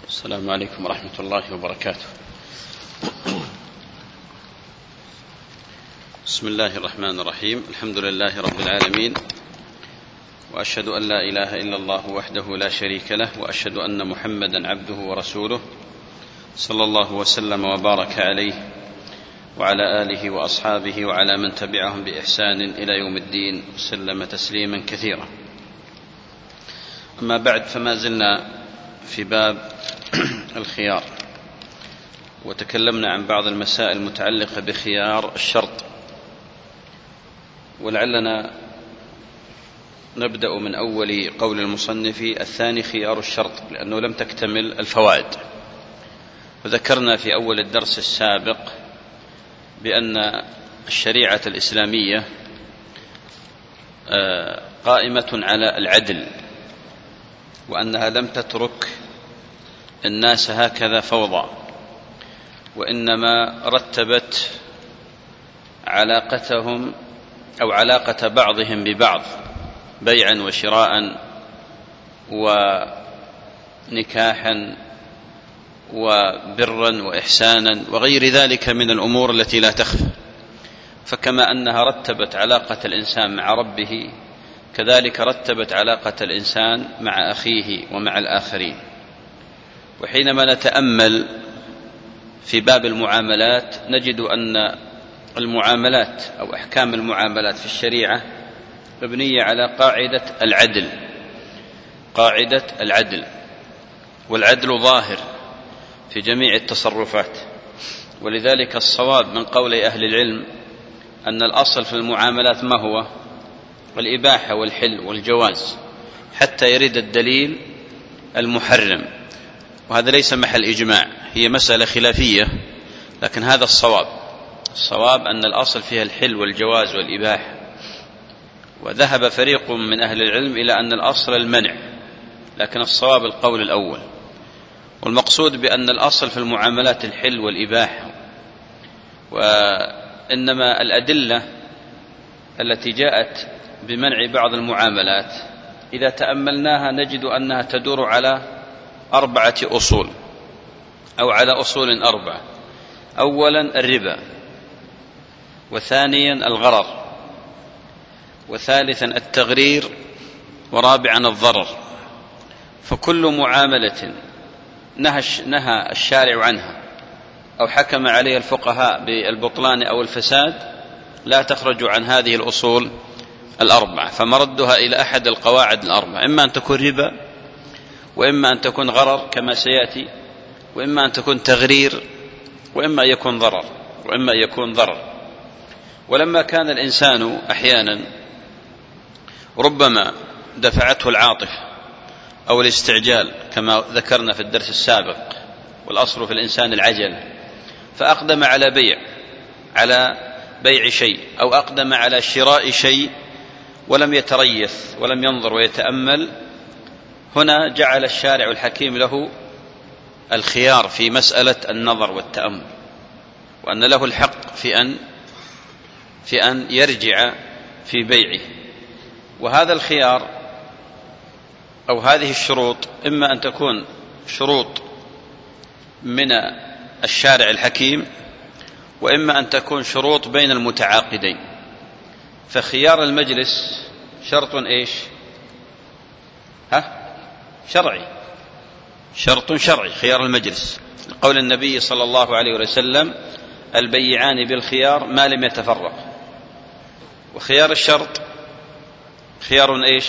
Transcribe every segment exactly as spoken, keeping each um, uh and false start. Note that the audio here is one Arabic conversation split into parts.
السلام عليكم ورحمة الله وبركاته. بسم الله الرحمن الرحيم. الحمد لله رب العالمين، وأشهد أن لا إله إلا الله وحده لا شريك له، وأشهد أن محمدا عبده ورسوله صلى الله وسلم وبارك عليه وعلى آله وأصحابه وعلى من تبعهم بإحسان إلى يوم الدين وسلم تسليما كثيرا. أما بعد، فما زلنا في باب الخيار، وتكلمنا عن بعض المسائل المتعلقة بخيار الشرط، ولعلنا نبدأ من أول قول المصنف الثاني خيار الشرط، لأنه لم تكتمل الفوائد. وذكرنا في أول الدرس السابق بأن الشريعة الإسلامية قائمة على العدل، وأنها لم تترك الناس هكذا فوضى، وإنما رتبت علاقتهم أو علاقة بعضهم ببعض بيعا وشراء ونكاحا وبرا وإحسانا وغير ذلك من الأمور التي لا تخفى. فكما أنها رتبت علاقة الإنسان مع ربه، كذلك رتبت علاقة الإنسان مع أخيه ومع الآخرين. وحينما نتأمل في باب المعاملات نجد أن المعاملات أو أحكام المعاملات في الشريعة مبنية على قاعدة العدل، قاعدة العدل، والعدل ظاهر في جميع التصرفات. ولذلك الصواب من قول أهل العلم أن الأصل في المعاملات ما هو؟ الإباحة والحل والجواز، حتى يرد الدليل المحرم. وهذا ليس محل إجماع، هي مسألة خلافية، لكن هذا الصواب. الصواب أن الأصل فيها الحل والجواز والإباحة. وذهب فريق من أهل العلم إلى أن الأصل المنع، لكن الصواب القول الأول. والمقصود بأن الأصل في المعاملات الحل والإباحة، وإنما الأدلة التي جاءت بمنع بعض المعاملات إذا تأملناها نجد أنها تدور على أربعة أصول، أو على أصول أربعة. أولا الربا، وثانيا الغرر، وثالثا التغرير، ورابعا الضرر. فكل معاملة نهى الشارع عنها أو حكم عليها الفقهاء بالبطلان أو الفساد لا تخرج عن هذه الأصول الأربعة، فمردها إلى أحد القواعد الأربعة، إما أن تكون ربا، وإما أن تكون غرر كما سيأتي، وإما أن تكون تغرير، وإما يكون ضرر وإما يكون ضرر. ولما كان الإنسان أحيانا ربما دفعته العاطفة أو الاستعجال كما ذكرنا في الدرس السابق، والأصل في الإنسان العجل، فأقدم على بيع على بيع شيء، أو أقدم على شراء شيء ولم يتريث ولم ينظر ويتأمل، هنا جعل الشارع الحكيم له الخيار في مسألة النظر والتأمل، وأن له الحق في أن في أن يرجع في بيعه. وهذا الخيار أو هذه الشروط إما أن تكون شروط من الشارع الحكيم، وإما أن تكون شروط بين المتعاقدين. فخيار المجلس شرط إيش؟ ها؟ شرعي، شرط شرعي خيار المجلس، قول النبي صلى الله عليه وسلم: البيعان بالخيار ما لم يتفرق. وخيار الشرط خيار إيش؟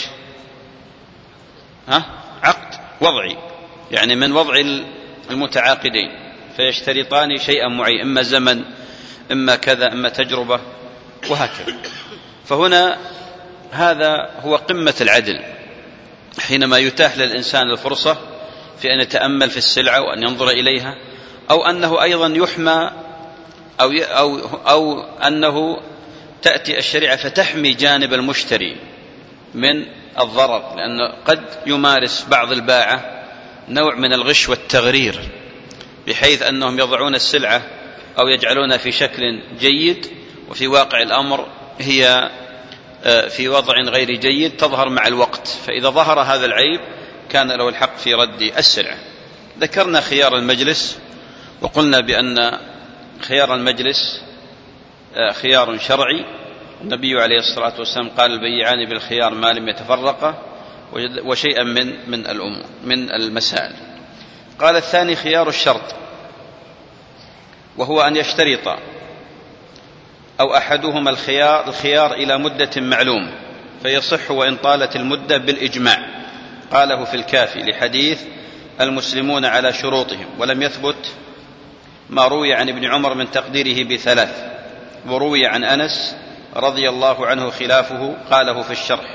ها؟ عقد وضعي، يعني من وضع المتعاقدين، فيشترطان شيئا معين، إما زمن، إما كذا، إما تجربة، وهكذا. فهنا هذا هو قمة العدل، حينما يتاح للإنسان الفرصة في أن يتأمل في السلعة وأن ينظر إليها، أو أنه أيضا يحمى أو, أو, أو أنه تأتي الشريعة فتحمي جانب المشتري من الضرر، لأنه قد يمارس بعض الباعة نوع من الغش والتغرير، بحيث أنهم يضعون السلعة أو يجعلونها في شكل جيد، وفي واقع الأمر هي في وضع غير جيد تظهر مع الوقت. فإذا ظهر هذا العيب كان له الحق في رد السلعة. ذكرنا خيار المجلس وقلنا بأن خيار المجلس خيار شرعي. النبي عليه الصلاة والسلام قال البيعان بالخيار ما لم يتفرقا، وشيئا من من الأمور من المسائل. قال الثاني خيار الشرط، وهو أن يشترط أو أحدهما الخيار الخيار إلى مدة معلومة فيصح وإن طالت المدة بالإجماع. قاله في الكافي لحديث المسلمون على شروطهم، ولم يثبت ما روي عن ابن عمر من تقديره بثلاث، وروي عن أنس رضي الله عنه خلافه قاله في الشرح.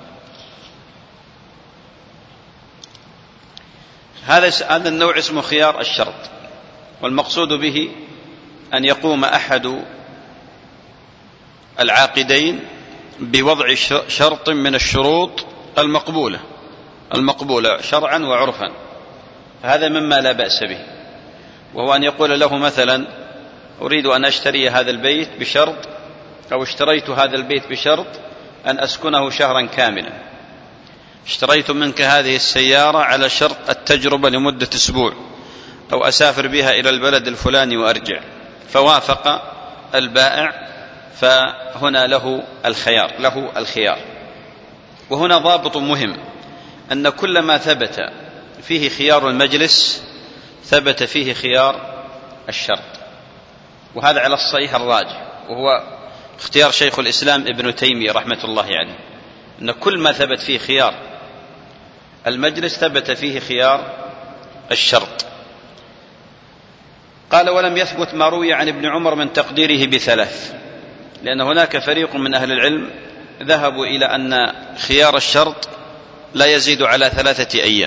هذا النوع اسمه خيار الشرط، والمقصود به أن يقوم أحد العاقدين بوضع شرط من الشروط المقبولة المقبولة شرعا وعرفا، هذا مما لا بأس به، وهو أن يقول له مثلا أريد أن أشتري هذا البيت بشرط، أو اشتريت هذا البيت بشرط أن أسكنه شهرا كاملا، اشتريت منك هذه السيارة على شرط التجربة لمدة أسبوع، أو أسافر بها إلى البلد الفلاني وأرجع، فوافق البائع، فهنا له الخيار له الخيار. وهنا ضابط مهم، أن كل ما ثبت فيه خيار المجلس ثبت فيه خيار الشرط، وهذا على الصحيح الراجح، وهو اختيار شيخ الإسلام ابن تيمية رحمة الله عليه، أن كل ما ثبت فيه خيار المجلس ثبت فيه خيار الشرط. قال ولم يثبت ما روي عن ابن عمر من تقديره بثلاث، لأن هناك فريق من أهل العلم ذهبوا إلى أن خيار الشرط لا يزيد على ثلاثة أيام،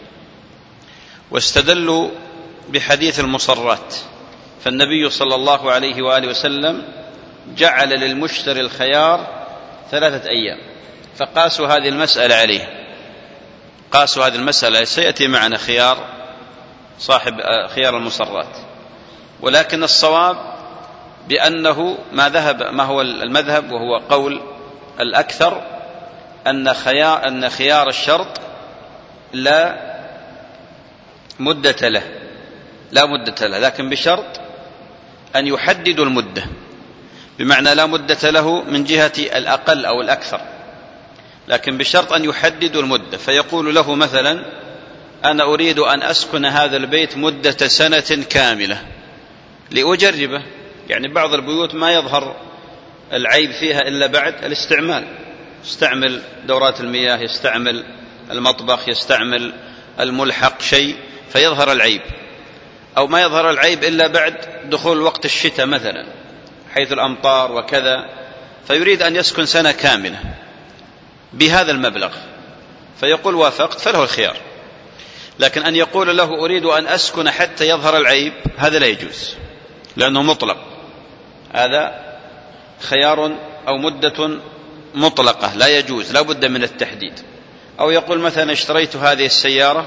واستدلوا بحديث المصرات، فالنبي صلى الله عليه وآله وسلم جعل للمشتري الخيار ثلاثة أيام، فقاسوا هذه المسألة عليه، قاسوا هذه المسألة. سيأتي معنا خيار صاحب خيار المصرات، ولكن الصواب بأنه ما ذهب ما هو المذهب، وهو قول الأكثر، أن خيار, أن خيار الشرط لا مدة له لا مدة له لكن بشرط أن يحددوا المدة، بمعنى لا مدة له من جهة الأقل أو الأكثر، لكن بشرط أن يحددوا المدة، فيقول له مثلا أنا أريد أن أسكن هذا البيت مدة سنة كاملة لأجربه، يعني بعض البيوت ما يظهر العيب فيها إلا بعد الاستعمال، يستعمل دورات المياه، يستعمل المطبخ، يستعمل الملحق شيء فيظهر العيب، أو ما يظهر العيب إلا بعد دخول وقت الشتاء مثلا حيث الأمطار وكذا، فيريد أن يسكن سنة كاملة بهذا المبلغ، فيقول وافقت فله الخيار. لكن أن يقول له أريد أن أسكن حتى يظهر العيب، هذا لا يجوز، لأنه مطلق، هذا خيار أو مدة مطلقة لا يجوز، لا بد من التحديد. أو يقول مثلا اشتريت هذه السيارة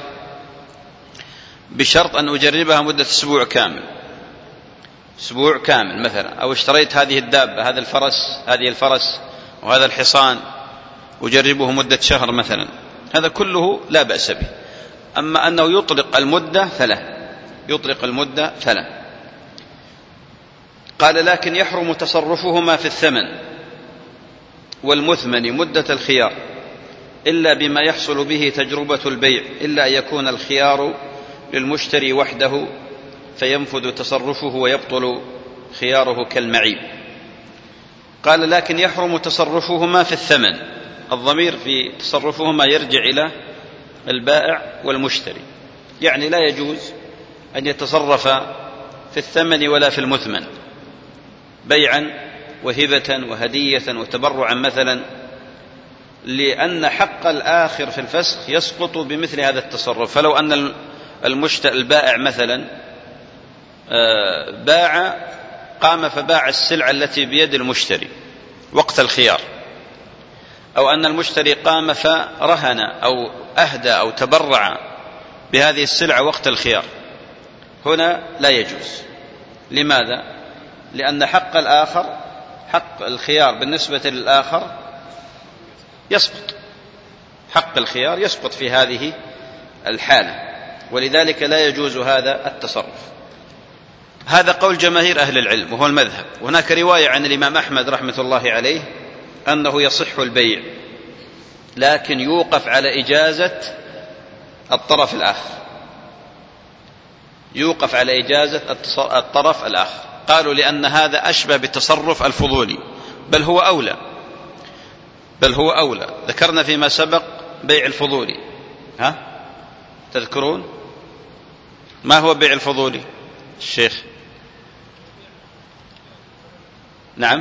بشرط أن أجربها مدة أسبوع كامل أسبوع كامل مثلا، أو اشتريت هذه الدابة هذا الفرس هذه الفرس وهذا الحصان أجربه مدة شهر مثلا، هذا كله لا بأس به. أما أنه يطلق المدة فلا يطلق المدة فلا قال لكن يحرم تصرفهما في الثمن والمثمن مدة الخيار إلا بما يحصل به تجربة البيع، إلا أن يكون الخيار للمشتري وحده فينفذ تصرفه ويبطل خياره كالمعيب. قال لكن يحرم تصرفهما في الثمن، الضمير في تصرفهما يرجع إلى البائع والمشتري، يعني لا يجوز أن يتصرف في الثمن ولا في المثمن بيعا وهبة وهدية وتبرعا مثلا، لأن حق الآخر في الفسخ يسقط بمثل هذا التصرف. فلو أن البائع مثلا باع قام فباع السلعة التي بيد المشتري وقت الخيار، أو أن المشتري قام فرهن أو أهدى أو تبرع بهذه السلعة وقت الخيار، هنا لا يجوز. لماذا؟ لأن حق الآخر حق الخيار بالنسبة للآخر يسقط، حق الخيار يسقط في هذه الحالة. ولذلك لا يجوز هذا التصرف. هذا قول جماهير أهل العلم وهو المذهب. وهناك رواية عن الإمام أحمد رحمة الله عليه أنه يصح البيع لكن يوقف على إجازة الطرف الآخر، يوقف على إجازة الطرف الآخر. قالوا لأن هذا أشبه بالتصرف الفضولي، بل هو أولى، بل هو أولى. ذكرنا فيما سبق بيع الفضولي، ها تذكرون ما هو بيع الفضولي الشيخ؟ نعم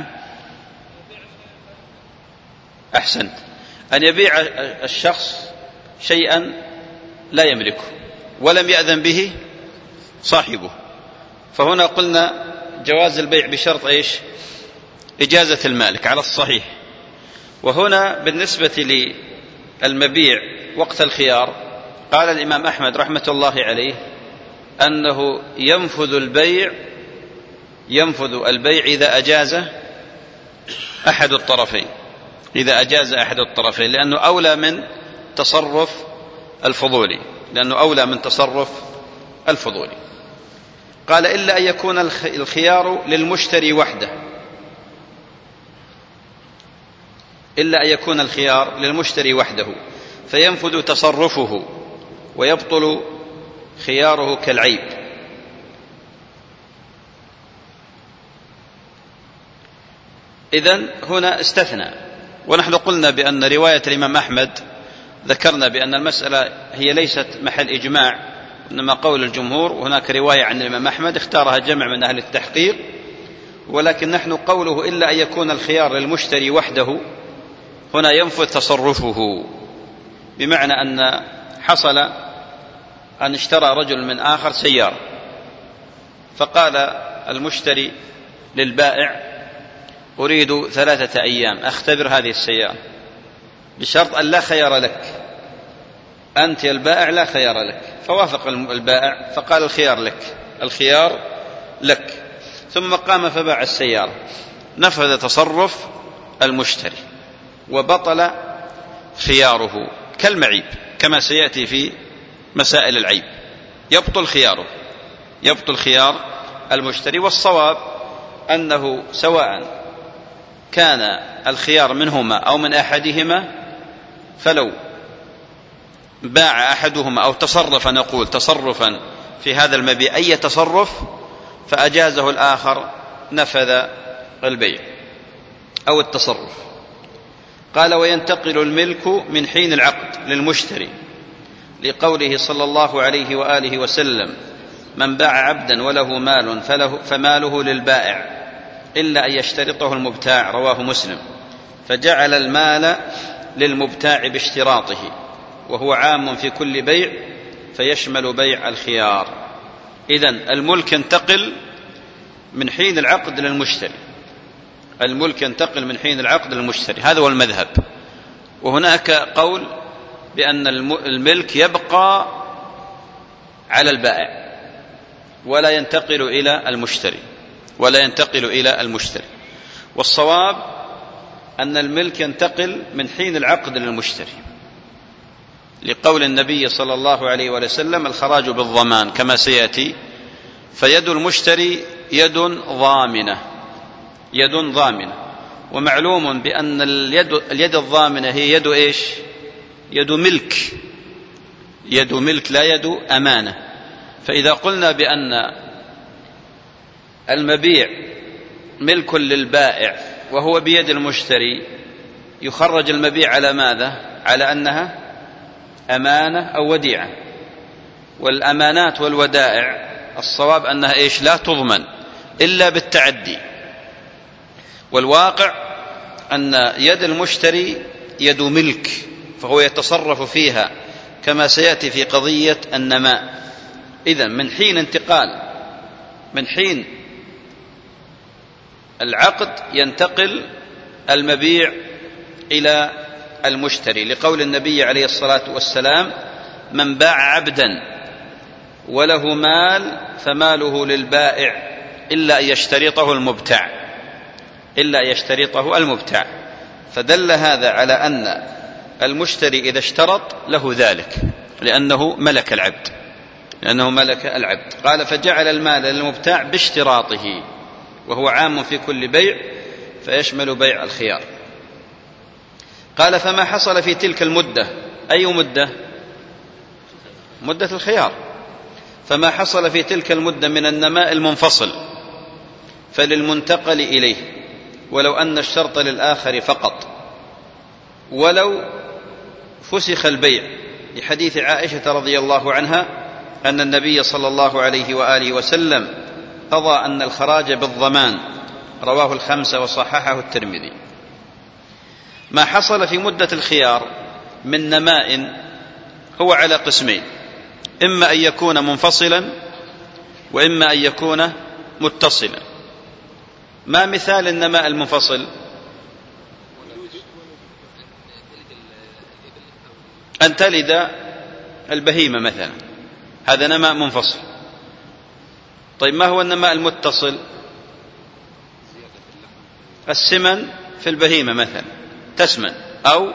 أحسنت، أن يبيع الشخص شيئا لا يملكه ولم يأذن به صاحبه، فهنا قلنا جواز البيع بشرط إيش؟ إجازة المالك على الصحيح. وهنا بالنسبة للمبيع وقت الخيار قال الإمام أحمد رحمة الله عليه أنه ينفذ البيع ينفذ البيع إذا أجاز أحد الطرفين، إذا أجاز أحد الطرفين، لأنه أولى من تصرف الفضولي، لأنه أولى من تصرف الفضولي. قال إلا أن يكون الخيار للمشتري وحده، إلا أن يكون الخيار للمشتري وحده فينفذ تصرفه ويبطل خياره كالعيب. إذن هنا استثنى. ونحن قلنا بأن رواية الإمام أحمد ذكرنا بأن المسألة هي ليست محل إجماع، إنما قول الجمهور. وهناك رواية عن الإمام أحمد اختارها جمع من أهل التحقيق، ولكن نحن قوله إلا أن يكون الخيار للمشتري وحده هنا ينفذ تصرفه، بمعنى أن حصل أن اشترى رجل من آخر سيارة، فقال المشتري للبائع أريد ثلاثة أيام أختبر هذه السيارة بشرط أن لا خيار لك، أنت يا البائع لا خيار لك. فوافق البائع فقال الخيار لك، الخيار لك، ثم قام فباع السيارة، نفذ تصرف المشتري وبطل خياره كالمعيب كما سيأتي في مسائل العيب، يبطل خياره، يبطل خيار المشتري. والصواب أنه سواء كان الخيار منهما أو من أحدهما، فلو باع أحدهما أو تصرف، نقول تصرفا في هذا المبيع أي تصرف، فأجازه الآخر نفذ البيع أو التصرف. قال وينتقل الملك من حين العقد للمشتري، لقوله صلى الله عليه وآله وسلم من باع عبدا وله مال فله فماله للبائع إلا أن يشترطه المبتاع، رواه مسلم. فجعل المال للمبتاع باشتراطه، وهو عام في كل بيع فيشمل بيع الخيار. إذن الملك ينتقل من حين العقد للمشتري، الملك ينتقل من حين العقد للمشتري، هذا هو المذهب. وهناك قول بأن الملك يبقى على البائع ولا ينتقل إلى المشتري، ولا ينتقل إلى المشتري. والصواب أن الملك ينتقل من حين العقد للمشتري، لقول النبي صلى الله عليه وسلم الخراج بالضمان كما سيأتي. فيد المشتري يد ضامنة، يد ضامنة. ومعلوم بأن اليد, اليد الضامنة هي يد إيش؟ يد ملك، يد ملك لا يد أمانة. فإذا قلنا بأن المبيع ملك للبائع وهو بيد المشتري، يخرج المبيع على ماذا؟ على أنها أمانة أو وديعة. والأمانات والودائع الصواب أنها إيش؟ لا تضمن إلا بالتعدي. والواقع أن يد المشتري يد ملك، فهو يتصرف فيها كما سيأتي في قضية النماء. إذن من حين انتقال، من حين العقد ينتقل المبيع إلى المشتري، لقول النبي عليه الصلاة والسلام من باع عبدا وله مال فماله للبائع إلا أن يشترطه المبتاع، إلا أن يشترطه المبتاع. فدل هذا على أن المشتري إذا اشترط له ذلك، لأنه ملك العبد. لأنه ملك العبد. قال فجعل المال للمبتاع باشتراطه، وهو عام في كل بيع فيشمل بيع الخيار. قال فما حصل في تلك المدة، أي مدة؟ مدة الخيار. فما حصل في تلك المدة من النماء المنفصل فللمنتقل إليه، ولو أن الشرط للآخر فقط، ولو فسخ البيع، لحديث عائشة رضي الله عنها أن النبي صلى الله عليه وآله وسلم قضى أن الخراج بالضمان، رواه الخمسة وصححه الترمذي. ما حصل في مدة الخيار من نماء هو على قسمين، إما أن يكون منفصلا وإما أن يكون متصلا. ما مثال النماء المنفصل؟ أن تلد البهيمة مثلا، هذا نماء منفصل. طيب ما هو النماء المتصل؟ السمن في البهيمة مثلا تسمن، أو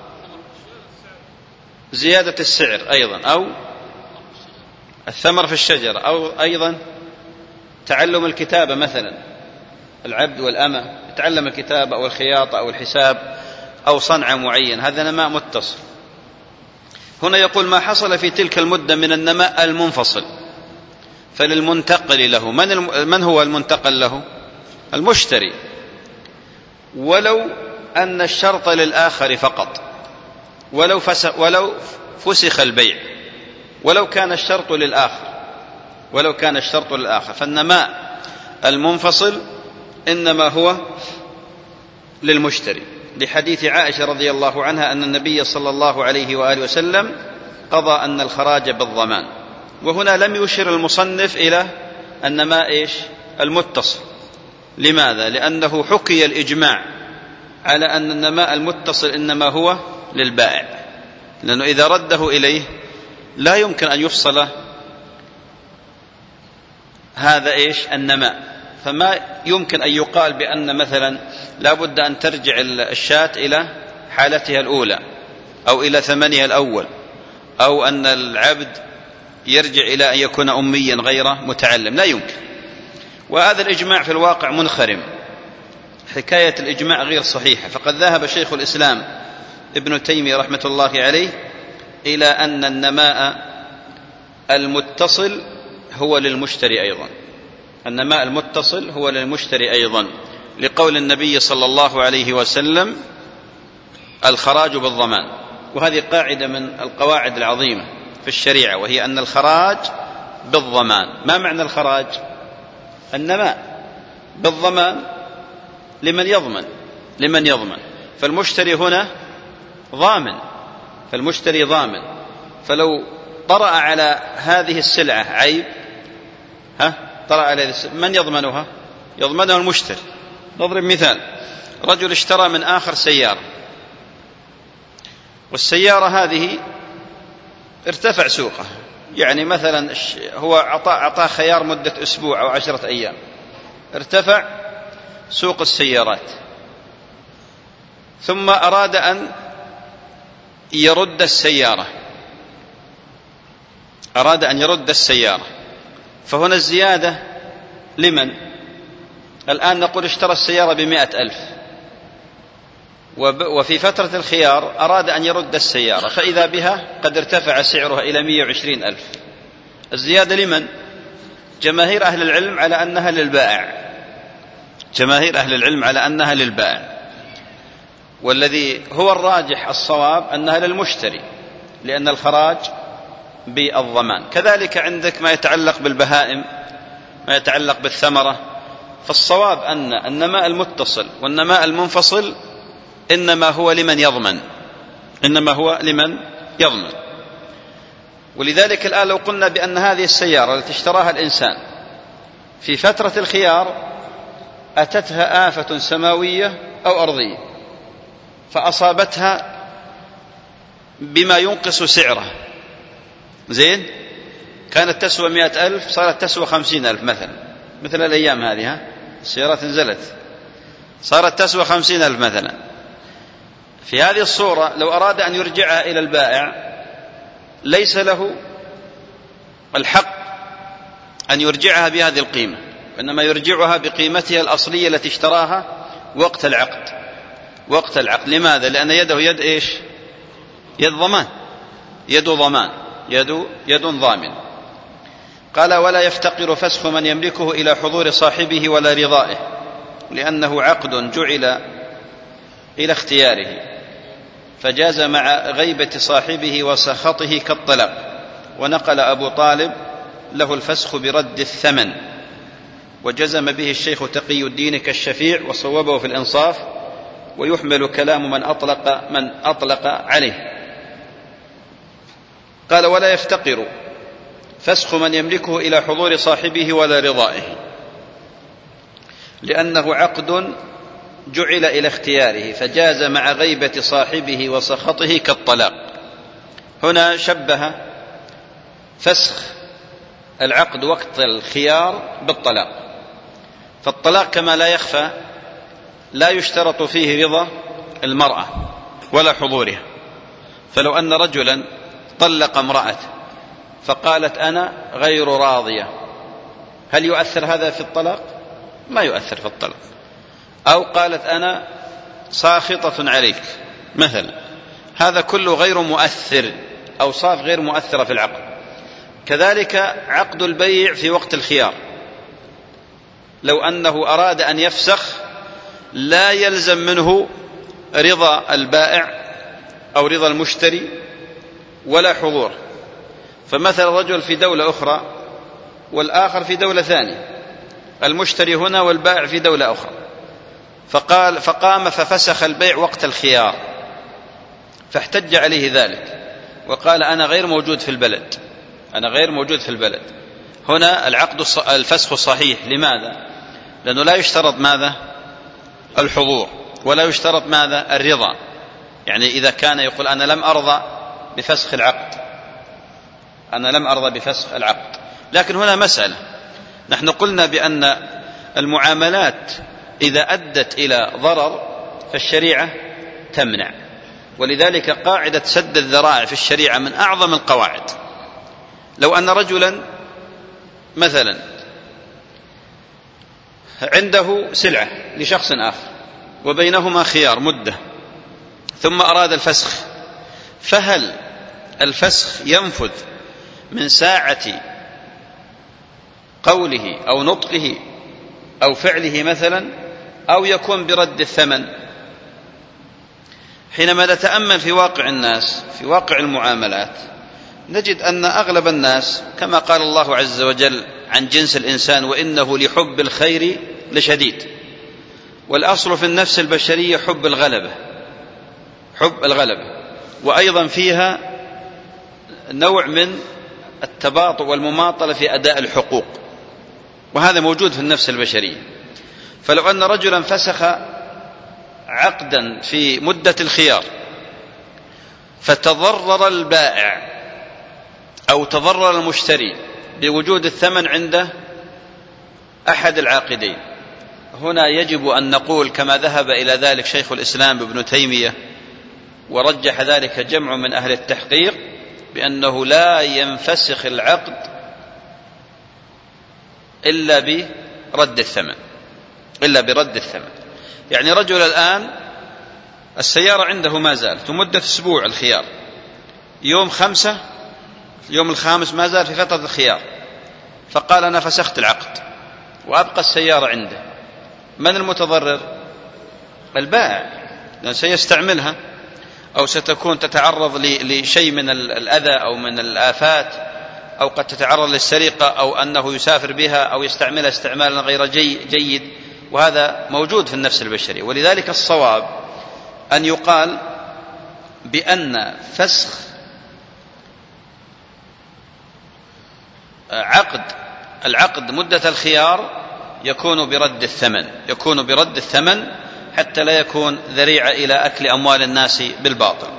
زيادة السعر أيضا، أو الثمر في الشجرة، أو أيضا تعلم الكتابة مثلا، العبد والأمة يتعلم الكتابة أو الخياطة أو الحساب أو صنعة معين، هذا نماء متصل. هنا يقول ما حصل في تلك المدة من النماء المنفصل فللمنتقل له. من, من هو المنتقل له؟ المشتري، ولو أن الشرط للآخر فقط، ولو, ولو فسخ البيع، ولو كان الشرط للآخر، ولو كان الشرط للآخر. فالنماء المنفصل إنما هو للمشتري، لحديث عائشة رضي الله عنها أن النبي صلى الله عليه وآله وسلم قضى أن الخراج بالضمان. وهنا لم يشر المصنف إلى النماء إيش؟ المتصل. لماذا؟ لأنه حكي الإجماع على أن النماء المتصل إنما هو للبائع، لأنه إذا رده إليه لا يمكن أن يفصل هذا إيش؟ النماء. فما يمكن أن يقال بأن مثلا لا بد أن ترجع الشاة إلى حالتها الأولى أو إلى ثمنها الأول، أو أن العبد يرجع إلى أن يكون أميا غير متعلم، لا يمكن. وهذا الإجماع في الواقع منخرم، حكاية الإجماع غير صحيحة. فقد ذهب شيخ الإسلام ابن تيمية رحمة الله عليه إلى أن النماء المتصل هو للمشتري أيضا، النماء المتصل هو للمشتري أيضا، لقول النبي صلى الله عليه وسلم الخراج بالضمان. وهذه قاعدة من القواعد العظيمة في الشريعة، وهي أن الخراج بالضمان. ما معنى الخراج؟ النماء بالضمان لمن يضمن، لمن يضمن. فالمشتري هنا ضامن، فالمشتري ضامن. فلو طرأ على هذه السلعة عيب، ها طرأ على هذه السلعة، من يضمنها؟ يضمنها المشتري. نضرب مثال، رجل اشترى من آخر سيارة، والسيارة هذه ارتفع سوقه، يعني مثلا هو أعطاه خيار مدة أسبوع أو عشرة أيام، ارتفع سوق السيارات، ثم أراد أن يرد السيارة، أراد أن يرد السيارة. فهنا الزيادة لمن؟ الآن نقول اشترى السيارة بمائة ألف، وفي فترة الخيار أراد أن يرد السيارة، فإذا بها قد ارتفع سعرها إلى مائة وعشرين ألف. الزيادة لمن؟ جماهير أهل العلم على أنها للبائع، جماهير أهل العلم على أنها للبائع، والذي هو الراجح الصواب أنها للمشتري، لأن الخراج بالضمان. كذلك عندك ما يتعلق بالبهائم، ما يتعلق بالثمرة، فالصواب أن النماء المتصل والنماء المنفصل إنما هو لمن يضمن، إنما هو لمن يضمن. ولذلك الآن لو قلنا بأن هذه السيارة التي اشتراها الإنسان في فترة الخيار أتتها آفة سماوية أو أرضية فأصابتها بما ينقص سعره، زين، كانت تسوى مئة ألف صارت تسوى خمسين ألف مثلا، مثل الأيام هذه السيارات نزلت صارت تسوى خمسين ألف مثلا. في هذه الصورة لو أراد أن يرجعها إلى البائع ليس له الحق أن يرجعها بهذه القيمة، إنما يرجعها بقيمتها الأصلية التي اشتراها وقت العقد. وقت العقد لماذا؟ لأن يده يد إيش؟ يد ضمان، يد ضمان، يد يد ضامن. قال: ولا يفتقر فسخ من يملكه إلى حضور صاحبه ولا رضائه، لأنه عقد جعل إلى اختياره، فجاز مع غيبة صاحبه وسخطه كالطلاق. ونقل أبو طالب له الفسخ برد الثمن، وجزم به الشيخ تقي الدين كالشفيع، وصوبه في الإنصاف، ويحمل كلام من أطلق, من أطلق عليه. قال: ولا يفتقر فسخ من يملكه إلى حضور صاحبه ولا رضائه، لأنه عقد جعل إلى اختياره، فجاز مع غيبة صاحبه وسخطه كالطلاق. هنا شبه فسخ العقد وقت الخيار بالطلاق. فالطلاق كما لا يخفى لا يشترط فيه رضا المرأة ولا حضورها. فلو أن رجلا طلق امرأته فقالت: أنا غير راضية، هل يؤثر هذا في الطلاق؟ ما يؤثر في الطلاق. أو قالت: أنا ساخطة عليك مثلا، هذا كله غير مؤثر، أوصاف غير مؤثرة في العقد. كذلك عقد البيع في وقت الخيار، لو أنه أراد أن يفسخ لا يلزم منه رضا البائع أو رضا المشتري ولا حضور. فمثلا رجل في دولة أخرى والآخر في دولة ثانية، المشتري هنا والبائع في دولة أخرى، فقال فقام ففسخ البيع وقت الخيار، فاحتج عليه ذلك وقال: أنا غير موجود في البلد، أنا غير موجود في البلد. هنا العقد الفسخ صحيح. لماذا؟ لأنه لا يشترط ماذا؟ الحضور، ولا يشترط ماذا؟ الرضا. يعني إذا كان يقول: أنا لم أرضى بفسخ العقد، أنا لم أرضى بفسخ العقد. لكن هنا مسألة، نحن قلنا بأن المعاملات إذا أدت إلى ضرر فالشريعة تمنع، ولذلك قاعدة سد الذرائع في الشريعة من أعظم القواعد. لو أن رجلا مثلا عنده سلعة لشخص آخر وبينهما خيار مدة، ثم أراد الفسخ، فهل الفسخ ينفذ من ساعة قوله أو نطقه أو فعله مثلا، أو يكون برد الثمن؟ حينما نتأمل في واقع الناس، في واقع المعاملات، نجد أن أغلب الناس كما قال الله عز وجل عن جنس الإنسان: وإنه لحب الخير لشديد. والأصل في النفس البشرية حب الغلبة، حب الغلبة، وأيضا فيها نوع من التباطؤ والمماطلة في أداء الحقوق، وهذا موجود في النفس البشرية. فلو أن رجلا فسخ عقدا في مدة الخيار فتضرر البائع أو تضرر المشتري بوجود الثمن عند أحد العاقدين، هنا يجب أن نقول كما ذهب إلى ذلك شيخ الإسلام ابن تيمية ورجح ذلك جمع من أهل التحقيق، بأنه لا ينفسخ العقد إلا برد الثمن، إلا برد الثمن. يعني رجل الآن السيارة عنده ما زالت مدة أسبوع الخيار، يوم خمسة يوم الخامس ما زال في فترة الخيار، فقال: أنا فسخت العقد وأبقى السيارة عنده. من المتضرر؟ البائع، لأنه سيستعملها أو ستكون تتعرض لشيء من الأذى أو من الآفات، أو قد تتعرض للسرقة، أو أنه يسافر بها أو يستعملها استعمالا غير جيد، وهذا موجود في النفس البشرية. ولذلك الصواب أن يقال بأن فسخ عقد العقد مدة الخيار يكون برد الثمن، يكون برد الثمن حتى لا يكون ذريعة إلى أكل أموال الناس بالباطل.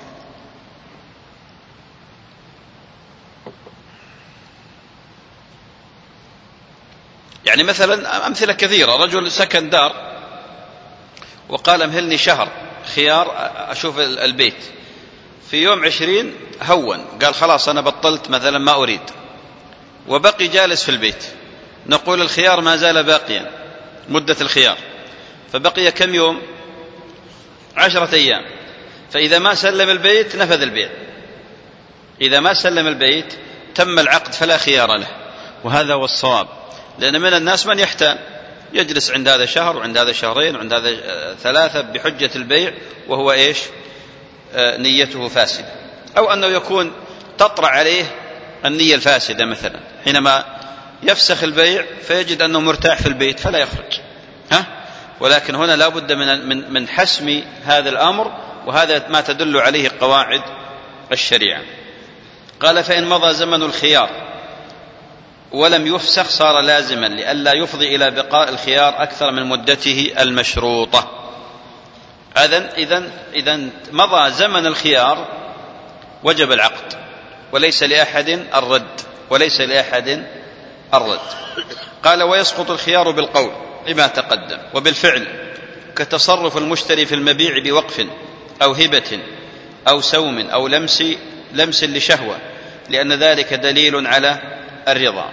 يعني مثلا أمثلة كثيرة، رجل سكن دار وقال: امهلني شهر خيار أشوف البيت، في يوم عشرين هون قال: خلاص أنا بطلت مثلا ما أريد، وبقي جالس في البيت، نقول الخيار ما زال باقيا مدة الخيار، فبقي كم يوم؟ عشرة أيام. فإذا ما سلم البيت نفذ البيع، إذا ما سلم البيت تم العقد فلا خيار له، وهذا هو الصواب. لأن من الناس من يحتال يجلس عند هذا شهر وعند هذا شهرين وعند هذا ثلاثة بحجة البيع وهو إيش؟ آه نيته فاسدة، أو أنه يكون تطرأ عليه النية الفاسدة مثلا حينما يفسخ البيع فيجد أنه مرتاح في البيت فلا يخرج. ها؟ ولكن هنا لا بد من من من حسم هذا الأمر، وهذا ما تدل عليه قواعد الشريعة. قال: فإن مضى زمن الخيار ولم يفسخ صار لازما لئلا يفضي إلى بقاء الخيار أكثر من مدته المشروطة. إذن إذن مضى زمن الخيار وجب العقد، وليس لأحد الرد، وليس لأحد الرد. قال: ويسقط الخيار بالقول لما تقدم وبالفعل، كتصرف المشتري في المبيع بوقف أو هبة أو سوم أو لمس لمس لشهوة، لأن ذلك دليل على الرضا.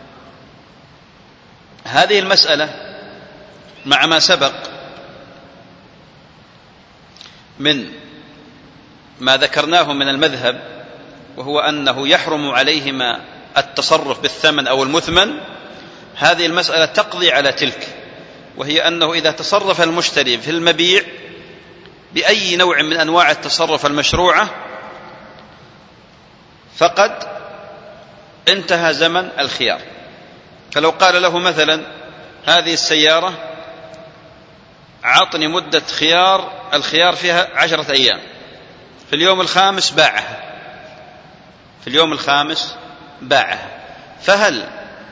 هذه المسألة مع ما سبق من ما ذكرناه من المذهب، وهو أنه يحرم عليهما التصرف بالثمن أو المثمن، هذه المسألة تقضي على تلك، وهي أنه إذا تصرف المشتري في المبيع بأي نوع من أنواع التصرف المشروعة فقد انتهى زمن الخيار. فلو قال له مثلا: هذه السيارة عطني مدة خيار، الخيار فيها عشرة أيام، في اليوم الخامس باعها، في اليوم الخامس باعها، فهل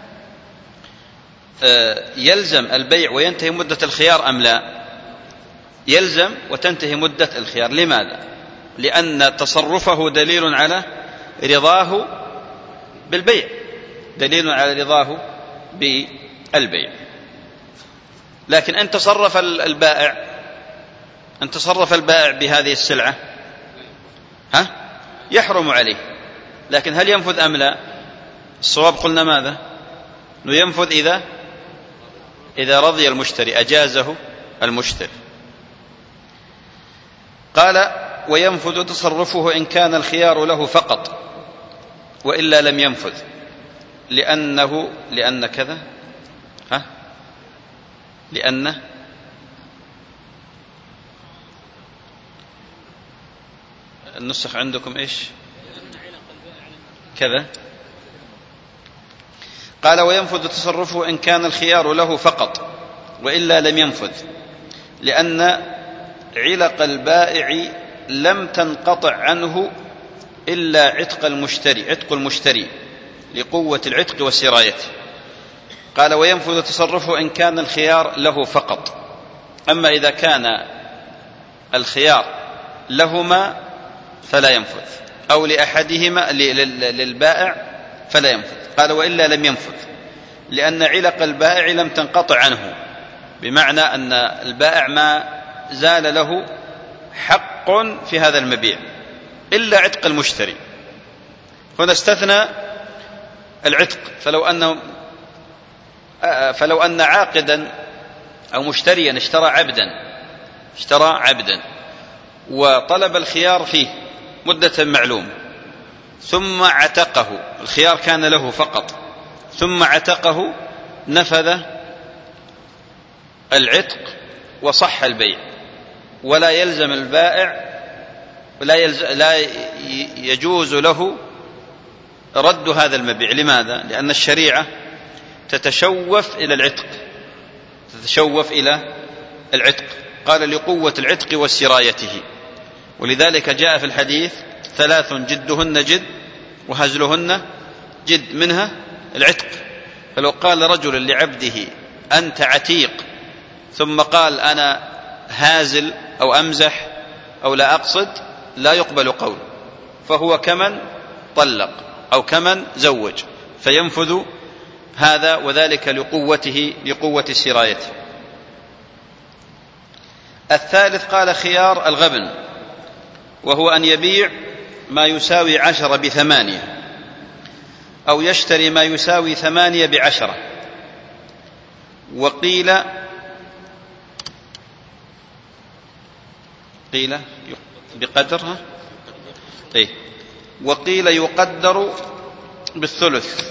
يلزم البيع وينتهي مدة الخيار أم لا؟ يلزم وتنتهي مدة الخيار. لماذا؟ لأن تصرفه دليل على رضاه بالبيع، دليل على رضاه بالبيع. لكن أن تصرف البائع أن تصرف البائع بهذه السلعة ها يحرم عليه، لكن هل ينفذ أم لا؟ الصواب قلنا ماذا؟ أنه ينفذ إذا إذا رضي المشتري، أجازه المشتري. قال: وينفذ تصرفه إن كان الخيار له فقط، وإلا لم ينفذ، لأنه لأن كذا ها لأن النسخ عندكم إيش كذا. قال: وينفذ تصرفه إن كان الخيار له فقط، وإلا لم ينفذ، لأن علق البائع لم تنقطع عنه إلا عتق المشتري عتق المشتري لقوة العتق وسرايته. قال: وينفذ تصرفه إن كان الخيار له فقط، أما إذا كان الخيار لهما فلا ينفذ، أو لأحدهما للبائع فلا ينفذ. قال: وإلا لم ينفذ، لأن علق البائع لم تنقطع عنه، بمعنى أن البائع ما زال له حق في هذا المبيع إلا عتق المشتري. هنا استثنى العتق، فلو أنه فلو أن عاقدا أو مشتريا اشترى عبدا اشترى عبدا وطلب الخيار فيه مدة معلومة، ثم عتقه، الخيار كان له فقط، ثم عتقه، نفذ العتق وصح البيع، ولا يلزم البائع لا, يلز... لا يجوز له رد هذا المبيع. لماذا؟ لأن الشريعة تتشوف إلى العتق تتشوف إلى العتق قال: لقوة العتق وسرايته. ولذلك جاء في الحديث: ثلاث جدهن جد وهزلهن جد، منها العتق. فلو قال رجل لعبده: أنت عتيق، ثم قال: أنا هازل أو أمزح أو لا أقصد، لا يقبل قول، فهو كمن طلق أو كمن زوج، فينفذ هذا، وذلك لقوته لقوة سرايته. الثالث قال: خيار الغبن، وهو أن يبيع ما يساوي عشرة بثمانية، أو يشتري ما يساوي ثمانية بعشرة. وقيل قيل بقدرها إيه وقيل يقدر بالثلث.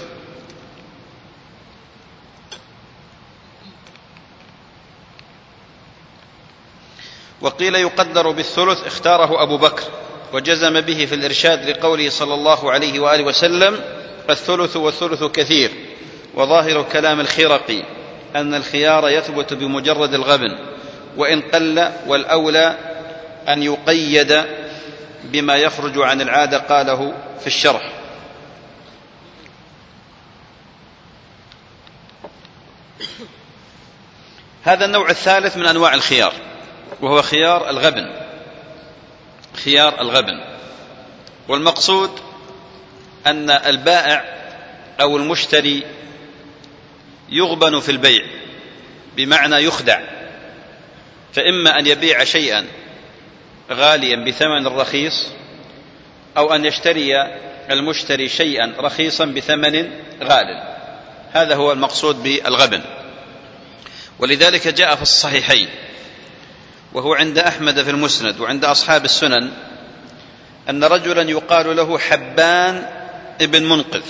وقيل يقدر بالثلث، اختاره أبو بكر وجزم به في الإرشاد لقوله صلى الله عليه وآله وسلم: الثلث والثلث كثير. وظاهر كلام الخرقي أن الخيار يثبت بمجرد الغبن وإن قل، والأولى أن يقيد بما يخرج عن العادة، قاله في الشرح. هذا النوع الثالث من أنواع الخيار، وهو خيار الغبن. خيار الغبن، والمقصود أن البائع أو المشتري يغبن في البيع، بمعنى يخدع، فإما أن يبيع شيئا غاليا بثمن رخيص، أو أن يشتري المشتري شيئا رخيصا بثمن غال. هذا هو المقصود بالغبن. ولذلك جاء في الصحيحين، وهو عند أحمد في المسند وعند أصحاب السنن، أن رجلا يقال له حبان ابن منقذ،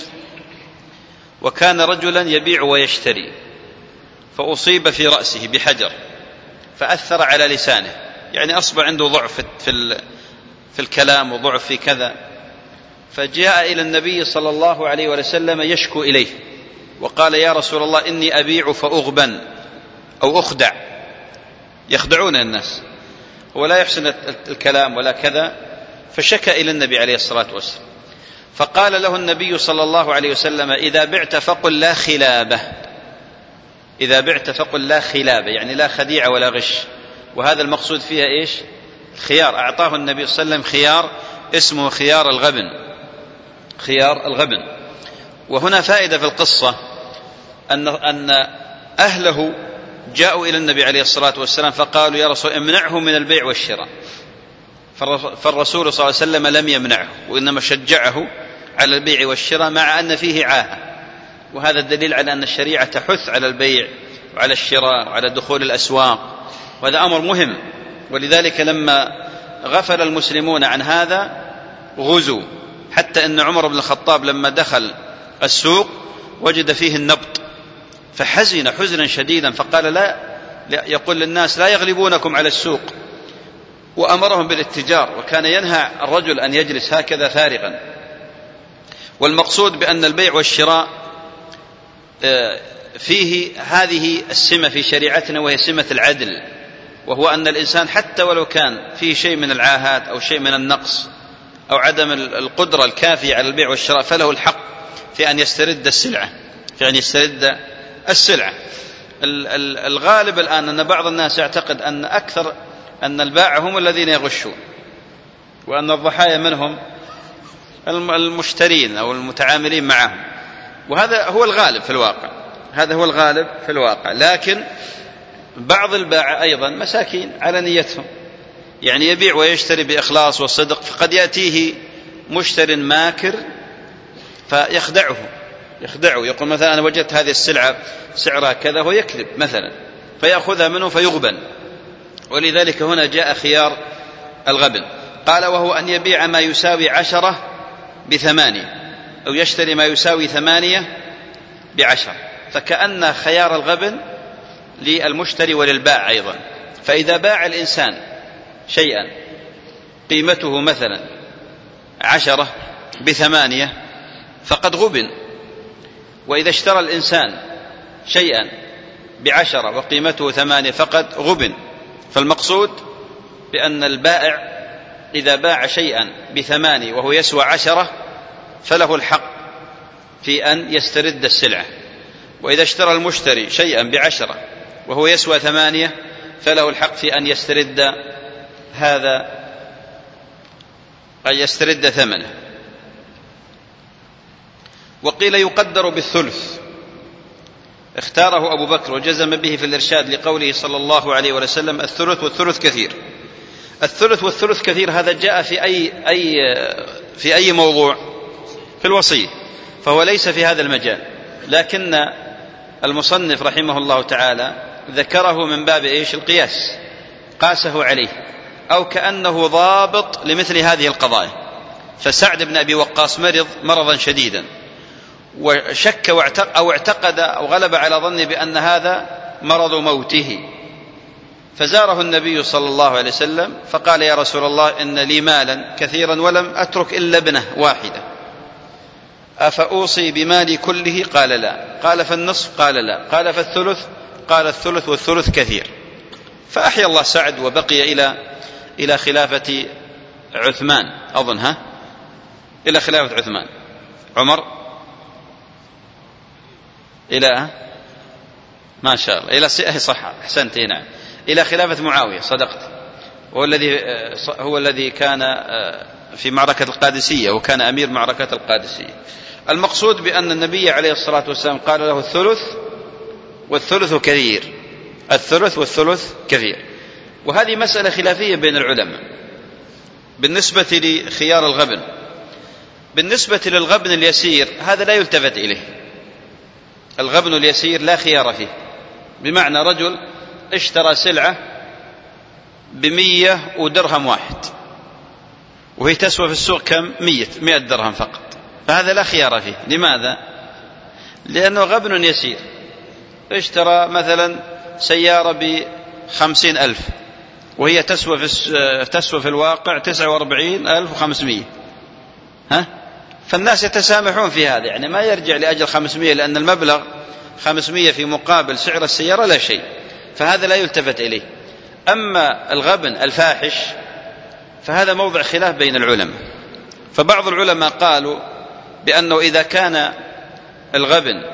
وكان رجلا يبيع ويشتري، فأصيب في رأسه بحجر فأثر على لسانه، يعني أصبح عنده ضعف في في الكلام وضعف في كذا، فجاء إلى النبي صلى الله عليه وسلم يشكو إليه وقال: يا رسول الله، إني أبيع فأغبن أو أخدع، يخدعون الناس، هو لا يحسن الكلام ولا كذا، فشكى إلى النبي عليه الصلاة والسلام، فقال له النبي صلى الله عليه وسلم: إذا بعت فقل لا خلابة. إذا بعت فقل لا خلابة، يعني لا خديعة ولا غش. وهذا المقصود فيها إيش؟ خيار. أعطاه النبي صلى الله عليه وسلم خيار اسمه خيار الغبن، خيار الغبن. وهنا فائدة في القصة، أن أن أهله جاءوا إلى النبي عليه الصلاة والسلام فقالوا: يا رسول، امنعه من البيع والشراء. فالرسول صلى الله عليه وسلم لم يمنعه، وإنما شجعه على البيع والشراء، مع أن فيه عاهة. وهذا الدليل على أن الشريعة تحث على البيع وعلى الشراء وعلى دخول الأسواق، وهذا أمر مهم. ولذلك لما غفل المسلمون عن هذا غزوا، حتى أن عمر بن الخطاب لما دخل السوق وجد فيه النبط فحزن حزنا شديدا، فقال: لا يقول للناس: لا يغلبونكم على السوق، وأمرهم بالاتجار، وكان ينهى الرجل أن يجلس هكذا فارغا. والمقصود بأن البيع والشراء فيه هذه السمة في شريعتنا، وهي سمة العدل، وهو أن الإنسان حتى ولو كان فيه شيء من العاهات أو شيء من النقص أو عدم القدرة الكافية على البيع والشراء، فله الحق في أن يسترد السلعة في أن يسترد السلعة. الغالب الآن أن بعض الناس يعتقد أن أكثر أن البائع هم الذين يغشون، وأن الضحايا منهم المشترين أو المتعاملين معهم، وهذا هو الغالب في الواقع هذا هو الغالب في الواقع لكن بعض البائع أيضا مساكين على نيتهم، يعني يبيع ويشتري بإخلاص والصدق، فقد يأتيه مشتر ماكر فيخدعه يخدعه يقول مثلا: أنا وجدت هذه السلعة سعرها كذا، هو يكذب مثلا فيأخذها منه فيغبن. ولذلك هنا جاء خيار الغبن. قال: وهو أن يبيع ما يساوي عشرة بثمانية، أو يشتري ما يساوي ثمانية بعشر، فكأن خيار الغبن للمشتري وللبائع أيضا. فإذا باع الإنسان شيئا قيمته مثلا عشرة بثمانية فقد غبن، وإذا اشترى الإنسان شيئا بعشرة وقيمته ثمانية فقد غبن. فالمقصود بأن البائع إذا باع شيئا بثمانية وهو يسوى عشرة فله الحق في أن يسترد السلعة، وإذا اشترى المشتري شيئا بعشرة وهو يسوى ثمانية فله الحق في أن يسترد هذا أن يسترد ثمنه. وقيل يقدر بالثلث، اختاره أبو بكر وجزم به في الإرشاد لقوله صلى الله عليه وسلم: الثلث والثلث كثير. الثلث والثلث كثير هذا جاء في أي, أي, في أي موضوع؟ في الوصية. فهو ليس في هذا المجال، لكن المصنف رحمه الله تعالى ذكره من باب إيش؟ القياس، قاسه عليه، أو كأنه ضابط لمثل هذه القضايا. فسعد بن أبي وقاص مرض مرضا شديدا، وشك أو اعتقد أو غلب على ظنه بأن هذا مرض موته، فزاره النبي صلى الله عليه وسلم فقال: يا رسول الله، إن لي مالا كثيرا ولم أترك إلا ابنة واحدة، أفأوصي بمالي كله؟ قال: لا. قال: فالنصف؟ قال: لا. قال: فالثلث؟ قال: الثلث والثلث كثير. فأحيا الله سعد وبقي إلى إلى خلافة عثمان أظن، ها إلى خلافة عثمان. عمر إلى ما شاء الله إلى صح أحسنت هنا إلى خلافة معاوية، صدقت، هو الذي هو الذي كان في معركة القادسية وكان أمير معركة القادسية. المقصود بأن النبي عليه الصلاة والسلام قال له: الثلث والثلث كثير، الثلث والثلث كثير. وهذه مسألة خلافية بين العلماء بالنسبة لخيار الغبن. بالنسبة للغبن اليسير هذا لا يلتفت إليه، الغبن اليسير لا خيار فيه، بمعنى رجل اشترى سلعة بمية ودرهم واحد وهي تسوى في السوق كم؟ مية مئة درهم فقط، فهذا لا خيار فيه. لماذا؟ لأنه غبن يسير. اشترى مثلا سيارة بخمسين ألف وهي تسوى في, تسوى في الواقع تسعة وأربعين ألف وخمسمية، ها؟ فالناس يتسامحون في هذا، يعني ما يرجع لأجل خمسمية، لأن المبلغ خمسمية في مقابل سعر السيارة لا شيء، فهذا لا يلتفت إليه. أما الغبن الفاحش فهذا موضع خلاف بين العلماء، فبعض العلماء قالوا بأنه إذا كان الغبن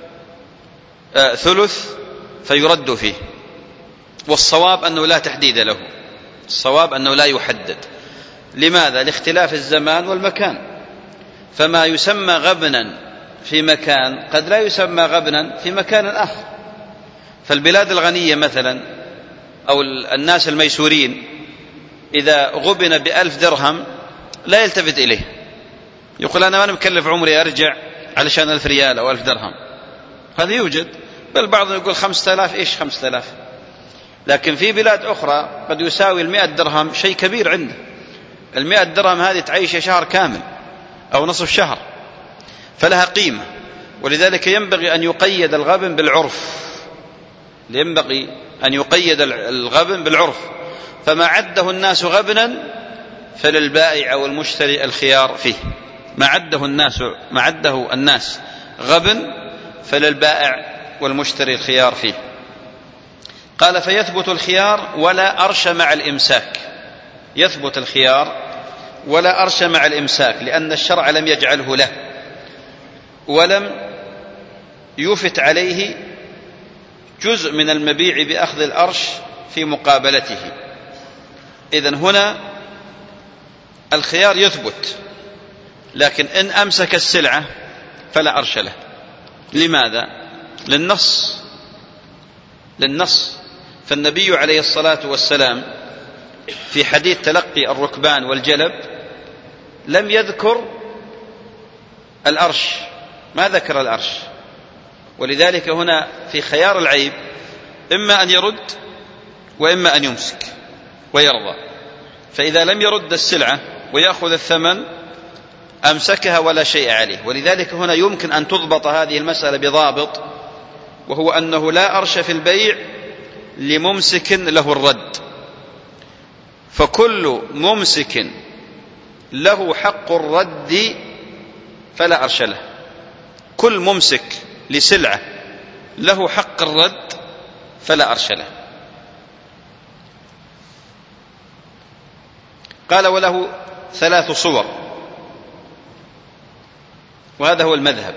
ثلث فيرد فيه، والصواب أنه لا تحديد له، الصواب أنه لا يحدد. لماذا؟ لاختلاف الزمان والمكان، فما يسمى غبنا في مكان قد لا يسمى غبنا في مكان آخر. فالبلاد الغنية مثلا أو الناس الميسورين إذا غبن بألف درهم لا يلتفت إليه، يقول: أنا ما مكلف عمري أرجع علشان ألف ريال أو ألف درهم، هذا يوجد. بل بعضهم يقول خمسة آلاف، إيش خمسة آلاف؟ لكن في بلاد أخرى قد يساوي المئة درهم شيء كبير عنده، المئة درهم هذه تعيش شهر كامل أو نصف شهر، فلها قيمة. ولذلك ينبغي أن يقيد الغبن بالعرف، ينبغي أن يقيد الغبن بالعرف، فما عده الناس غبنا فللبائع أو المشتري الخيار فيه، ما عده الناس ما عده الناس غبن فللبائع والمشتري الخيار فيه. قال: فيثبت الخيار ولا أرش مع الإمساك، يثبت الخيار ولا أرش مع الإمساك، لأن الشرع لم يجعله له ولم يفت عليه جزء من المبيع بأخذ الأرش في مقابلته. إذن هنا الخيار يثبت، لكن إن أمسك السلعة فلا أرش له. لماذا؟ للنص للنص فالنبي عليه الصلاة والسلام في حديث تلقي الركبان والجلب لم يذكر الأرش، ما ذكر الأرش. ولذلك هنا في خيار العيب إما أن يرد وإما أن يمسك ويرضى، فإذا لم يرد السلعة ويأخذ الثمن أمسكها ولا شيء عليه. ولذلك هنا يمكن أن تضبط هذه المسألة بضابط، وهو أنه لا أرش في البيع لممسك له الرد، فكل ممسك له حق الرد فلا أرش له. كل ممسك لسلعة له حق الرد فلا أرش له. قال: وله ثلاث صور، وهذا هو المذهب،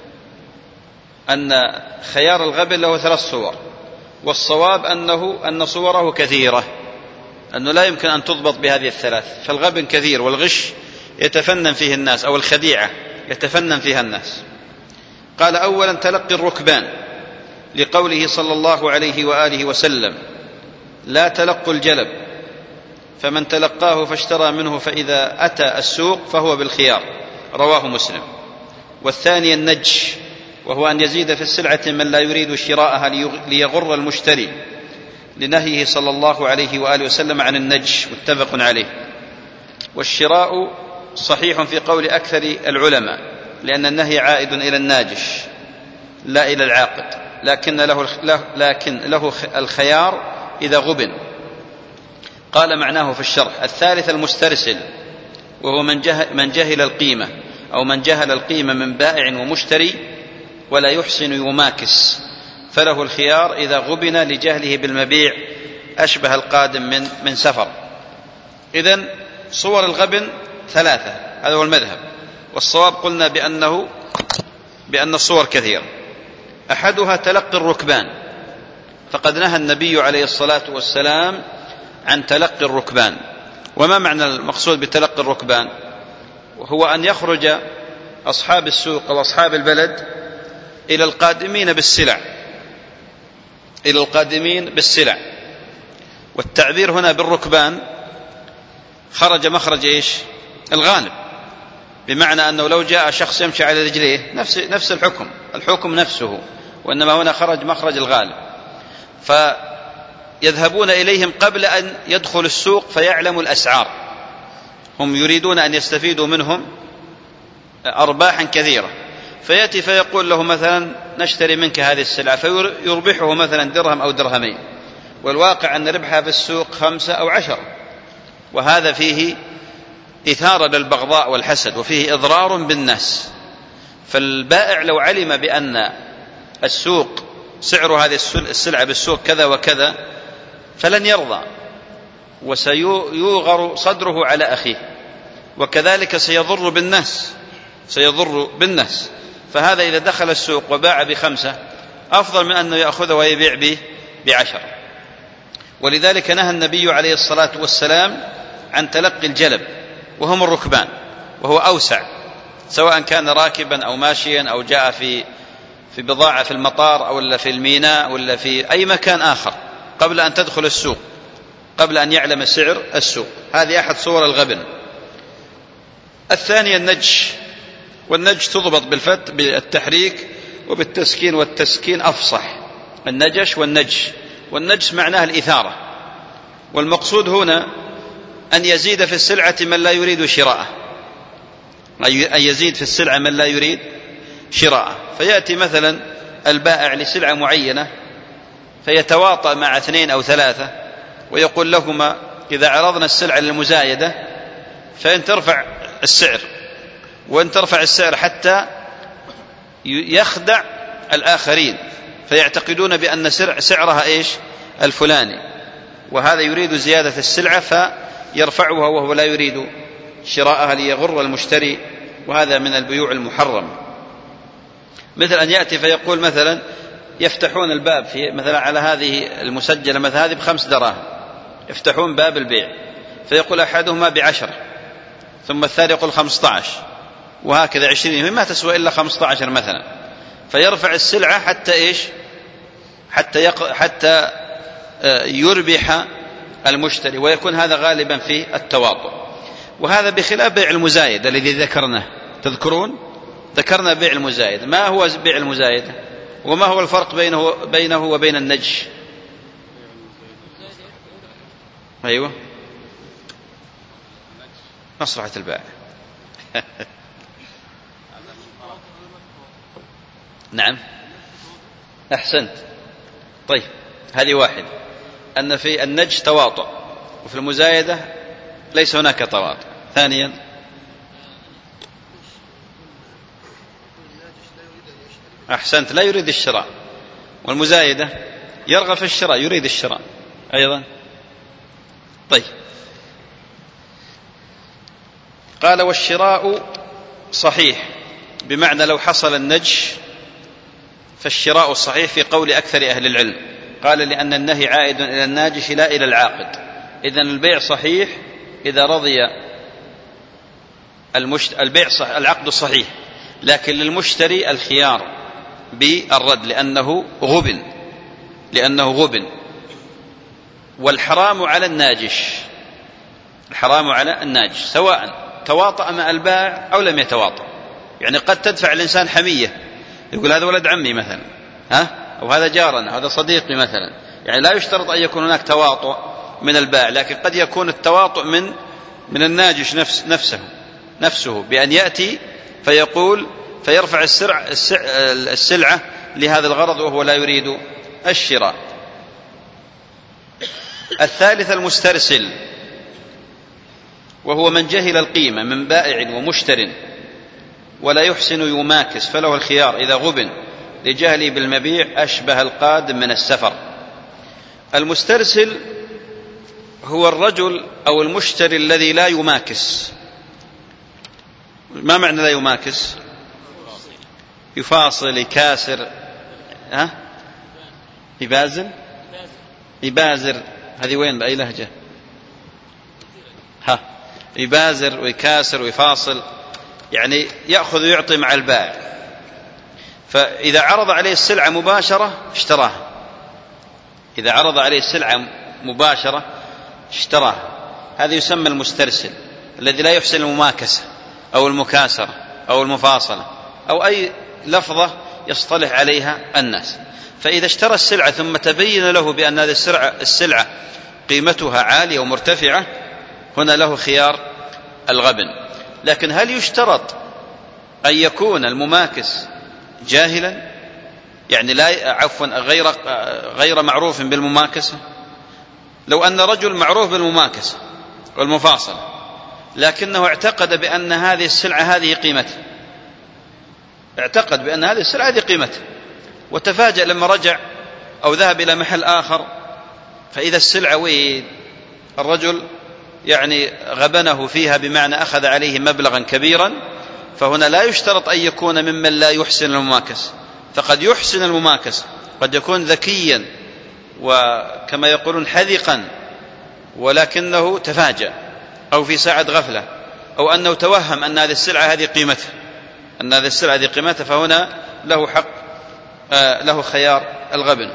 أن خيار الغبن له ثلاث صور، والصواب أنه أن صوره كثيرة، أنه لا يمكن أن تضبط بهذه الثلاث، فالغبن كثير، والغش يتفنن فيه الناس، أو الخديعة يتفنن فيها الناس. قال: أولا تلقي الركبان، لقوله صلى الله عليه وآله وسلم: لا تلقوا الجلب، فمن تلقاه فاشترى منه فإذا أتى السوق فهو بالخيار، رواه مسلم. والثاني النج، وهو أن يزيد في السلعة من لا يريد شراءها ليغر المشتري، لنهيه صلى الله عليه وآله وسلم عن النج، متفق عليه. والشراء صحيح في قول أكثر العلماء، لأن النهي عائد إلى الناجش لا إلى العاقد، لكن له, لكن له الخيار إذا غبن. قال معناه في الشرح: الثالث المسترسل، وهو من جهل, من جهل القيمة أو من جهل القيمة من بائع ومشتري ولا يحسن يماكس، فله الخيار إذا غبن لجهله بالمبيع، أشبه القادم من, من سفر. إذن صور الغبن ثلاثة، هذا هو المذهب، والصواب قلنا بأنه بأن الصور كثيرة. أحدها تلقي الركبان، فقد نهى النبي عليه الصلاة والسلام عن تلقي الركبان. وما معنى المقصود بتلقي الركبان؟ وهو أن يخرج أصحاب السوق أو أصحاب البلد إلى القادمين بالسلع إلى القادمين بالسلع والتعبير هنا بالركبان خرج مخرج إيش؟ الغالب، بمعنى أنه لو جاء شخص يمشي على رجليه نفس, نفس الحكم الحكم نفسه، وإنما هنا خرج مخرج الغالب. فيذهبون إليهم قبل أن يدخل السوق فيعلموا الأسعار، هم يريدون أن يستفيدوا منهم أرباحا كثيرة، فيأتي فيقول له مثلا: نشتري منك هذه السلعة، فيربحه مثلا درهم أو درهمين، والواقع أن ربحها في السوق خمسة أو عشر، وهذا فيه إثارة للبغضاء والحسد، وفيه إضرار بالناس. فالبائع لو علم بأن السوق سعر هذه السلعة بالسوق كذا وكذا فلن يرضى، وسيوغر صدره على أخيه، وكذلك سيضر بالناس سيضر بالناس فهذا إذا دخل السوق وباع بخمسة أفضل من أنه يأخذه ويبيع به بعشر. ولذلك نهى النبي عليه الصلاة والسلام عن تلقي الجلب، وهم الركبان، وهو أوسع، سواء كان راكبا أو ماشيا أو جاء في في بضاعة في المطار أو في الميناء ولا في أي مكان آخر قبل أن تدخل السوق، قبل أن يعلم سعر السوق. هذه أحد صور الغبن. الثانية النج، والنج تضبط بالفتح بالتحريك وبالتسكين، والتسكين أفصح، النجش والنج. والنجس معناه الإثارة، والمقصود هنا أن يزيد في السلعة من لا يريد شراءه، أن يزيد في السلعة من لا يريد شراءه. فيأتي مثلا البائع لسلعة معينة فيتواطأ مع اثنين أو ثلاثة ويقول لهما: إذا عرضنا السلعة للمزايدة فإن ترفع السعر، وإن ترفع السعر حتى يخدع الآخرين فيعتقدون بأن سعرها إيش؟ الفلاني، وهذا يريد زيادة السلعة فيرفعها وهو لا يريد شراءها ليغر المشتري، وهذا من البيوع المحرم. مثل أن يأتي فيقول مثلا: يفتحون الباب في مثلا على هذه المسجلة مثلا هذه بخمس دراهم، يفتحون باب البيع فيقول أحدهما بعشر، ثم الثاني يقول خمسة عشر، وهكذا عشرين، ما تسوى إلا خمسة عشر مثلا، فيرفع السلعة حتى إيش؟ حتى يق... حتى يربح المشتري، ويكون هذا غالبا في التواطؤ. وهذا بخلاف بيع المزايد الذي ذكرناه، تذكرون ذكرنا بيع المزايد. ما هو بيع المزايد؟ وما هو الفرق بينه بينه وبين النج؟ أيوة، مصلحة البائع. نعم، أحسنت. طيب، هذه واحد، أن في النج تواطؤ، وفي المزايدة ليس هناك تواطؤ. ثانيا، أحسنت، لا يريد الشراء، والمزايدة يرغب في الشراء، يريد الشراء أيضا. طيب، قال: والشراء صحيح، بمعنى لو حصل النج فالشراء الصحيح في قول أكثر أهل العلم. قال: لأن النهي عائد إلى الناجش لا إلى العاقد. إذن البيع صحيح إذا رضي المشت... البيع صح... العقد صحيح، لكن للمشتري الخيار بالرد لأنه غبن لأنه غبن والحرام على الناجش، الحرام على الناجش سواء تواطأ مع البائع أو لم يتواطأ. يعني قد تدفع الإنسان حمية، يقول هذا ولد عمي مثلا، ها؟ أو هذا جارنا، هذا صديقي مثلا. يعني لا يشترط أن يكون هناك تواطؤ من البائع، لكن قد يكون التواطؤ من من الناجش نفس نفسه نفسه بأن يأتي فيقول فيرفع السلع السلعة لهذا الغرض وهو لا يريد الشراء. الثالث المسترسل، وهو من جهل القيمة من بائع ومشتر ولا يحسن يماكس، فله الخيار إذا غبن لجهله بالمبيع أشبه القادم من السفر. المسترسل هو الرجل أو المشتري الذي لا يماكس. ما معنى لا يماكس؟ يفاصل، يكاسر، ها؟ يبازر يبازر هذه وين بأي لهجة؟ ها؟ يبازر ويكاسر ويفاصل، يعني يأخذ ويعطي مع البائع. فإذا عرض عليه السلعة مباشرة اشتراها، إذا عرض عليه السلعة مباشرة اشتراها. هذا يسمى المسترسل، الذي لا يحسن المماكسة أو المكاسرة أو المفاصلة أو أي لفظة يصطلح عليها الناس. فإذا اشترى السلعة ثم تبين له بأن هذه السلعة, السلعة قيمتها عالية ومرتفعة، هنا له خيار الغبن. لكن هل يشترط أن يكون المماكس جاهلا؟ يعني لا عفوا غير غير معروف بالمماكسة. لو أن رجل معروف بالمماكسة والمفاصلة لكنه اعتقد بأن هذه السلعة هذه قيمته، اعتقد بأن هذه السلعة هذه قيمته، وتفاجأ لما رجع أو ذهب إلى محل آخر فإذا السلعة وين الرجل يعني غبنه فيها، بمعنى أخذ عليه مبلغا كبيرا. فهنا لا يشترط أن يكون ممن لا يحسن المماكس، فقد يحسن المماكس، قد يكون ذكيا وكما يقولون حذقا، ولكنه تفاجأ أو في ساعة غفلة أو أنه توهم أن هذه السلعة هذه قيمتها، أن هذه السلعة هذه قيمتها، فهنا له حق آه له خيار الغبن.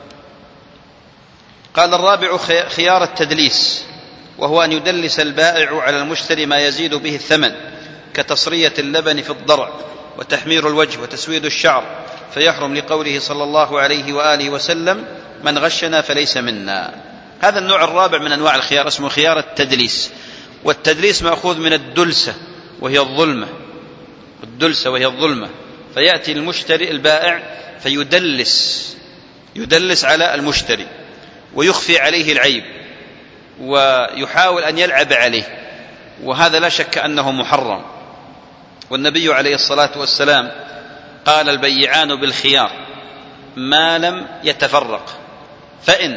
قال الرابع خيار التدليس، وهو أن يدلس البائع على المشتري ما يزيد به الثمن، كتصرية اللبن في الضرع وتحمير الوجه وتسويد الشعر، فيحرم لقوله صلى الله عليه وآله وسلم من غشنا فليس منا. هذا النوع الرابع من أنواع الخيار اسمه خيار التدليس. والتدليس مأخوذ من الدلسة وهي الظلمة، الدلسة وهي الظلمة. فيأتي المشتري البائع فيدلس يدلس على المشتري ويخفي عليه العيب ويحاول أن يلعب عليه، وهذا لا شك أنه محرم. والنبي عليه الصلاة والسلام قال البيعان بالخيار ما لم يتفرق، فإن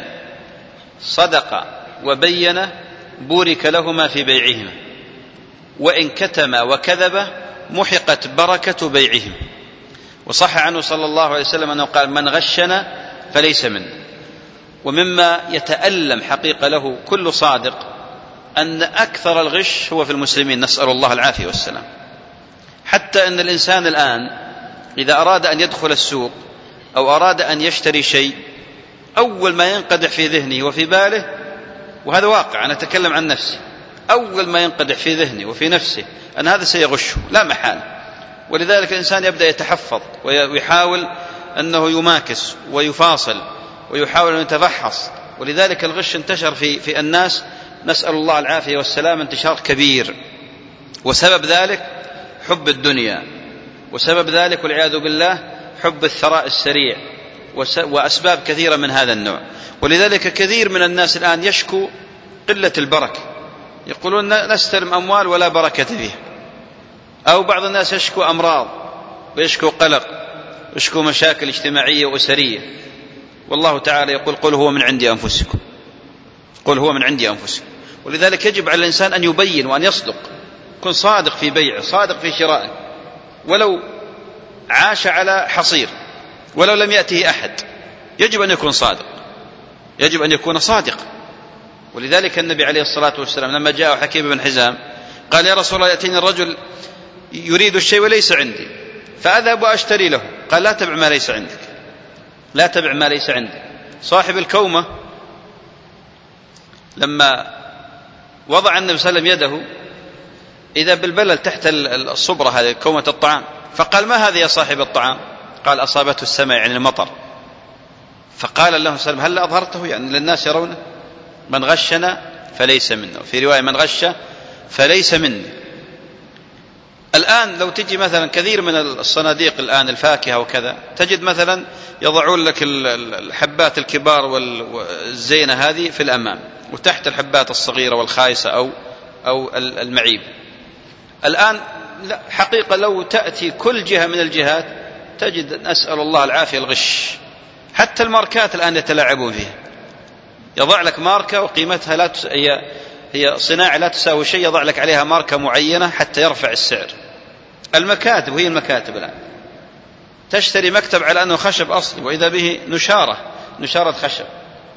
صدق وبين بورك لهما في بيعهما، وإن كتما وكذب محقت بركة بيعهم. وصح عنه صلى الله عليه وسلم أنه قال من غشنا فليس منا. ومما يتألم حقيقة له كل صادق أن أكثر الغش هو في المسلمين، نسأل الله العافية والسلام. حتى أن الإنسان الآن إذا أراد أن يدخل السوق أو أراد أن يشتري شيء، أول ما ينقدح في ذهنه وفي باله، وهذا واقع أنا أتكلم عن نفسي، أول ما ينقدح في ذهنه وفي نفسه أن هذا سيغشه لا محال. ولذلك الإنسان يبدأ يتحفظ ويحاول أنه يماكس ويفاصل ويحاول أن يتفحص. ولذلك الغش انتشر في, في الناس، نسأل الله العافية والسلام، انتشار كبير. وسبب ذلك حب الدنيا، وسبب ذلك والعياذ بالله حب الثراء السريع، وأسباب كثيرة من هذا النوع. ولذلك كثير من الناس الآن يشكو قلة البركة، يقولون نستلم أموال ولا بركة فيها. أو بعض الناس يشكو أمراض ويشكو قلق ويشكو مشاكل اجتماعية وأسرية. والله تعالى يقول قل هو من عندي أنفسكم، قل هو من عندي أنفسكم. ولذلك يجب على الإنسان أن يبين وأن يصدق، يكون صادق في بيعه، صادق في شرائه، ولو عاش على حصير، ولو لم يأته أحد، يجب أن يكون صادق، يجب أن يكون صادق. ولذلك النبي عليه الصلاة والسلام لما جاء حكيم بن حزام قال يا رسول الله يأتيني الرجل يريد الشيء وليس عندي فأذهب وأشتري له، قال لا تبع ما ليس عندك، لا تبع ما ليس عندك. صاحب الكومة لما وضع النبي صلى الله عليه وسلم يده إذا بالبلل تحت الصبرة هذه كومة الطعام، فقال: ما هذا يا صاحب الطعام؟ قال: أصابته السماء يعني المطر. فقال الله سلم: هل أظهرته يعني للناس يرونه؟ من غشنا فليس منا. في رواية: من غش فليس مني. الآن لو تجي مثلا كثير من الصناديق الآن الفاكهة وكذا، تجد مثلا يضعون لك الحبات الكبار والزينة هذه في الأمام، وتحت الحبات الصغيرة والخايسة أو أو المعيب. الآن لا، حقيقة لو تأتي كل جهة من الجهات تجد، نسأل الله العافية، الغش. حتى الماركات الآن يتلاعبون فيها، يضع لك ماركة وقيمتها لا تس... هي هي صناعة لا تساوي شيء، يضع لك عليها ماركة معينة حتى يرفع السعر. المكاتب، وهي المكاتب الآن تشتري مكتب على أنه خشب أصلي، وإذا به نشارة نشارة خشب.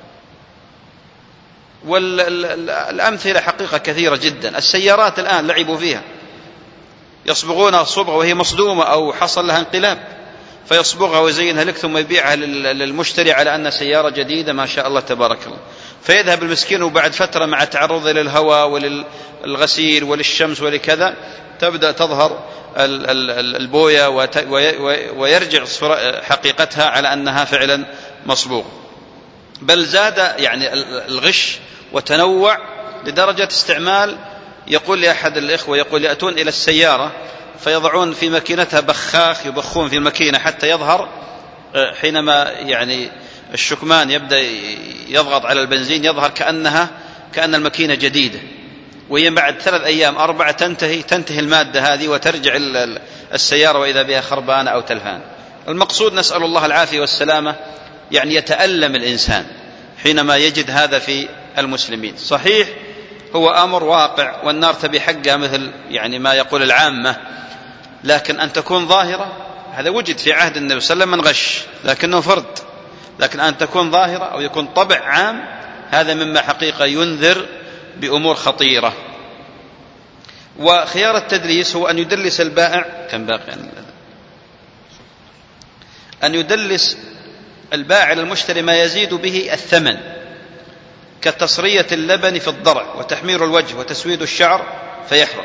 والأمثلة حقيقة كثيرة جدا. السيارات الآن لعبوا فيها، يصبغونها صبغة وهي مصدومة أو حصل لها انقلاب، فيصبغها ويزينها لك ثم يبيعها للمشتري على أن سيارة جديدة ما شاء الله تبارك الله. فيذهب المسكين وبعد فترة مع تعرضه للهواء وللغسيل وللشمس ولكذا تبدأ تظهر البوية ويرجع حقيقتها على أنها فعلا مصبوغ. بل زاد يعني الغش وتنوع لدرجة استعمال، يقول لي أحد الإخوة، يقول: يأتون إلى السيارة فيضعون في ماكينتها بخاخ، يبخون في الماكينة حتى يظهر حينما يعني الشكمان يبدأ يضغط على البنزين يظهر كأنها كأن الماكينة جديدة، وهي بعد ثلاث أيام أربعة تنتهي تنتهي المادة هذه وترجع السيارة وإذا بها خربانة أو تلفان. المقصود نسأل الله العافية والسلامة، يعني يتألم الإنسان حينما يجد هذا في المسلمين. صحيح هو أمر واقع والنار تبي حقها مثل يعني ما يقول العامة، لكن أن تكون ظاهرة هذا وجد في عهد النبي صلى الله عليه وسلم من غش لكنه فرد، لكن أن تكون ظاهرة أو يكون طبع عام هذا مما حقيقة ينذر بأمور خطيرة. وخيار التدليس هو أن يدلس البائع كم باقي أن يدلس البائع للمشتري ما يزيد به الثمن، كتصرية اللبن في الضرع وتحمير الوجه وتسويد الشعر فيحرم.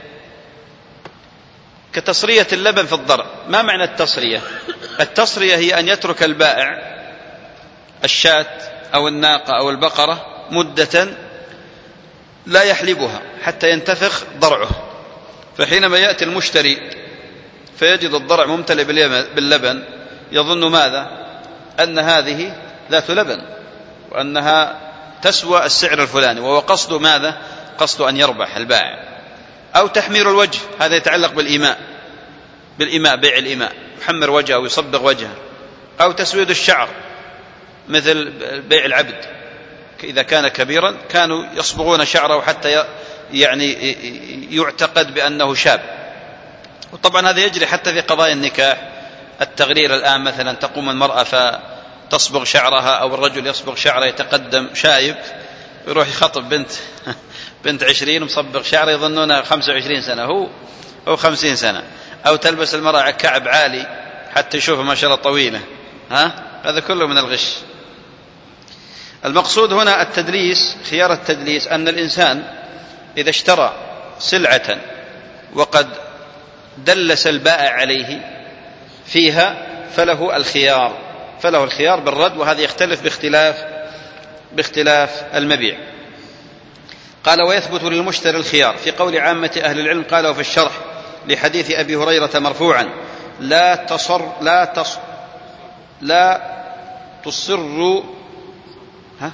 كتصرية اللبن في الضرع، ما معنى التصرية؟ التصرية هي أن يترك البائع الشاة أو الناقة أو البقرة مدة لا يحلبها حتى ينتفخ ضرعه، فحينما يأتي المشتري فيجد الضرع ممتلئ باللبن يظن ماذا؟ أن هذه ذات لبن وأنها تسوى السعر الفلاني، وهو قصد ماذا؟ قصد أن يربح البائع. أو تحمير الوجه، هذا يتعلق بالإيماء بالإيماء بيع الإيماء، يحمر وجهه ويصبغ وجهه. أو تسويد الشعر مثل بيع العبد، إذا كان كبيرا كانوا يصبغون شعره حتى يعني يعتقد بأنه شاب. وطبعا هذا يجري حتى في قضايا النكاح، التغرير الآن مثلا تقوم المرأة فتصبغ شعرها أو الرجل يصبغ شعره يتقدم شايب يروح يخطب بنت بنت عشرين مصبغ شعره يظنونها خمسة وعشرين سنة هو أو خمسين سنة. أو تلبس المرأة كعب عالي حتى يشوفها ما شاء الله طويلة، ها هذا كله من الغش. المقصود هنا التدليس، خيار التدليس أن الإنسان إذا اشترى سلعة وقد دلس البائع عليه فيها فله الخيار فله الخيار بالرد، وهذا يختلف باختلاف باختلاف المبيع. قال: ويثبت للمشتري الخيار في قول عامة أهل العلم. قالوا في الشرح لحديث أبي هريرة مرفوعا: لا تصر لا تص لا تصروا ها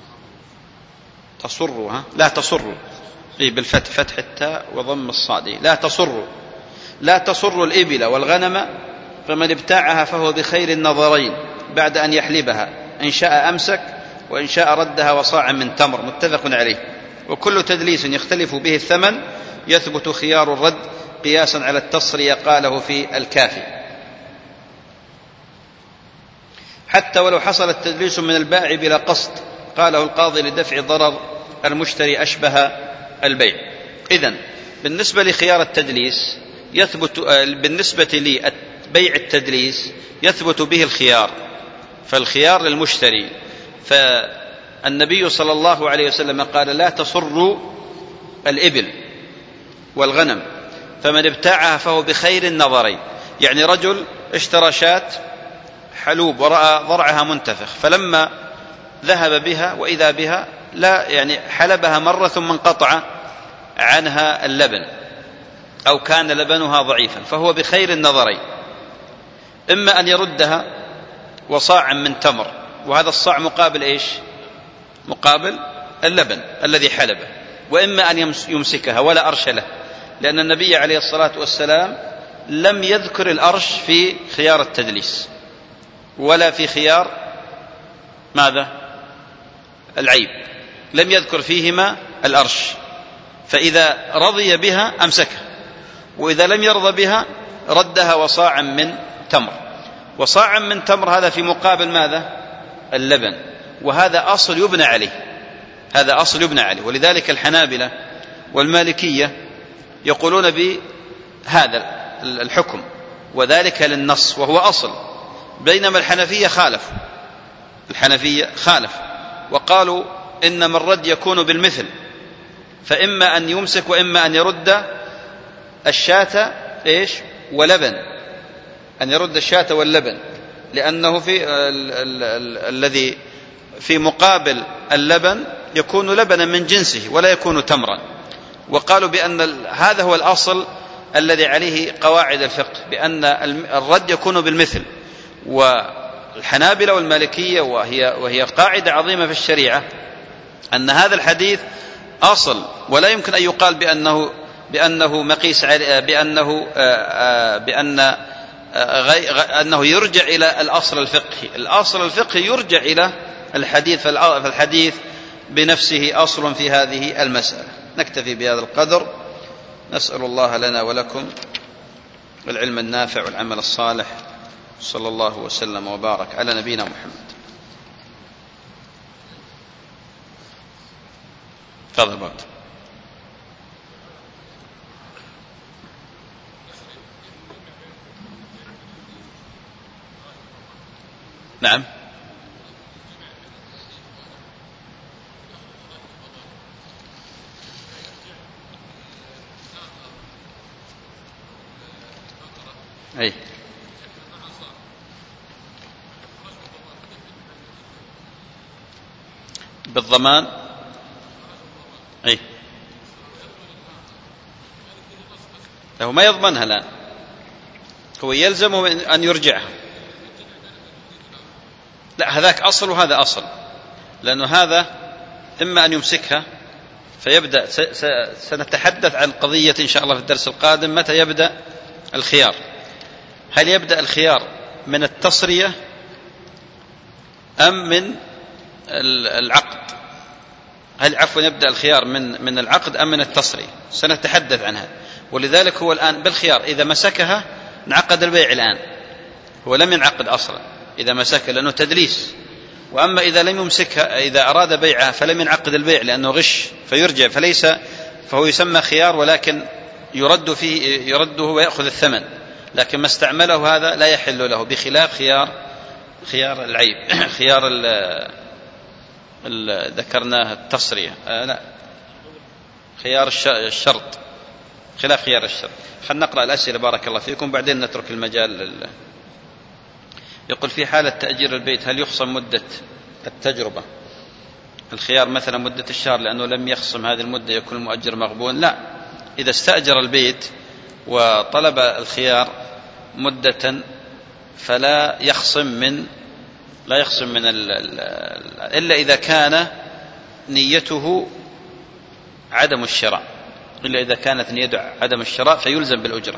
تصروا ها لا تصروا إيه بالفتح فتح التاء وضم الصاد، لا تصروا لا تصروا الإبل والغنم، فمن ابتاعها فهو بخير النظرين بعد أن يحلبها، إن شاء أمسك وإن شاء ردها وصاع من تمر. متفق عليه. وكل تدليس يختلف به الثمن يثبت خيار الرد قياسا على التصرية. قاله في الكافي: حتى ولو حصل التدليس من البائع بلا قصد. قاله القاضي: لدفع ضرر المشتري أشبه البيع. إذن بالنسبة لخيار التدليس يثبت، بالنسبة لبيع التدليس يثبت به الخيار، فالخيار للمشتري. فالنبي صلى الله عليه وسلم قال: لا تصروا الإبل والغنم، فمن ابتاعها فهو بخير النظرين. يعني رجل اشترى شاة حلوب ورأى ضرعها منتفخ، فلما ذهب بها وإذا بها لا يعني حلبها مرة ثم انقطع عنها اللبن أو كان لبنها ضعيفا، فهو بخير النظرين، إما أن يردها وصاع من تمر، وهذا الصاع مقابل إيش؟ مقابل اللبن الذي حلبه، وإما أن يمسكها ولا أرش له، لأن النبي عليه الصلاة والسلام لم يذكر الأرش في خيار التدليس ولا في خيار ماذا؟ العيب، لم يذكر فيهما الأرش، فإذا رضي بها أمسكها، وإذا لم يرضى بها ردها وصاعا من تمر. وصاعا من تمر هذا في مقابل ماذا؟ اللبن، وهذا أصل يبنى عليه، هذا أصل يبنى عليه. ولذلك الحنابلة والمالكية يقولون بهذا الحكم، وذلك للنص وهو أصل، بينما الحنفية خالفوا، الحنفية خالفوا وقالوا إنما الرد يكون بالمثل، فإما أن يمسك وإما أن يرد الشاة إيش؟ ولبن، أن يرد الشاة واللبن، لأنه في ال ال ال الذي في مقابل اللبن يكون لبنا من جنسه ولا يكون تمرا. وقالوا بأن هذا هو الأصل الذي عليه قواعد الفقه، بأن الرد يكون بالمثل. والحنابلة والمالكية وهي, وهي قاعدة عظيمة في الشريعة أن هذا الحديث أصل، ولا يمكن أن يقال بأنه بأنه مقيس بأنه بأن أنه يرجع إلى الأصل الفقهي. الأصل الفقهي يرجع إلى الحديث، فالحديث بنفسه أصل في هذه المسألة. نكتفي بهذا القدر، نسأل الله لنا ولكم العلم النافع والعمل الصالح، صلى الله وسلم وبارك على نبينا محمد. تفضل بعد. نعم. أي بالضمان. أي له ما يضمنها الآن، هو يلزمه أن يرجعها. لا، هذاك أصل وهذا أصل، لأنه هذا إما أن يمسكها فيبدأ، سنتحدث عن قضية إن شاء الله في الدرس القادم متى يبدأ الخيار. هل يبدأ الخيار من التصرية أم من العقد؟ هل عفوا يبدأ الخيار من من العقد أم من التصرية؟ سنتحدث عنها. ولذلك هو الآن بالخيار، إذا مسكها انعقد البيع الآن، هو لم ينعقد أصلا إذا مسكها لأنه تدليس. وأما إذا لم يمسكها، إذا أراد بيعها فلم ينعقد البيع لأنه غش فيرجع، فليس فهو يسمى خيار، ولكن يرد فيه يرده ويأخذ الثمن، لكن ما استعمله هذا لا يحل له، بخلاف خيار خيار العيب خيار ال ذكرناه التصرية، آه لا خيار الشرط، خلاف خيار الشرط. خلنا نقرأ الأسئلة بارك الله فيكم بعدين نترك المجال لل... يقول في حالة تأجير البيت هل يخصم مدة التجربة؟ الخيار مثلا مدة الشهر لأنه لم يخصم هذه المدة يكون المؤجر مغبون؟ لا، إذا استأجر البيت وطلب الخيار مدة فلا يخصم من لا يخصم من ال ال إلا إذا كان نيته عدم الشراء، إلا إذا كانت نيته عدم الشراء فيلزم بالأجرة.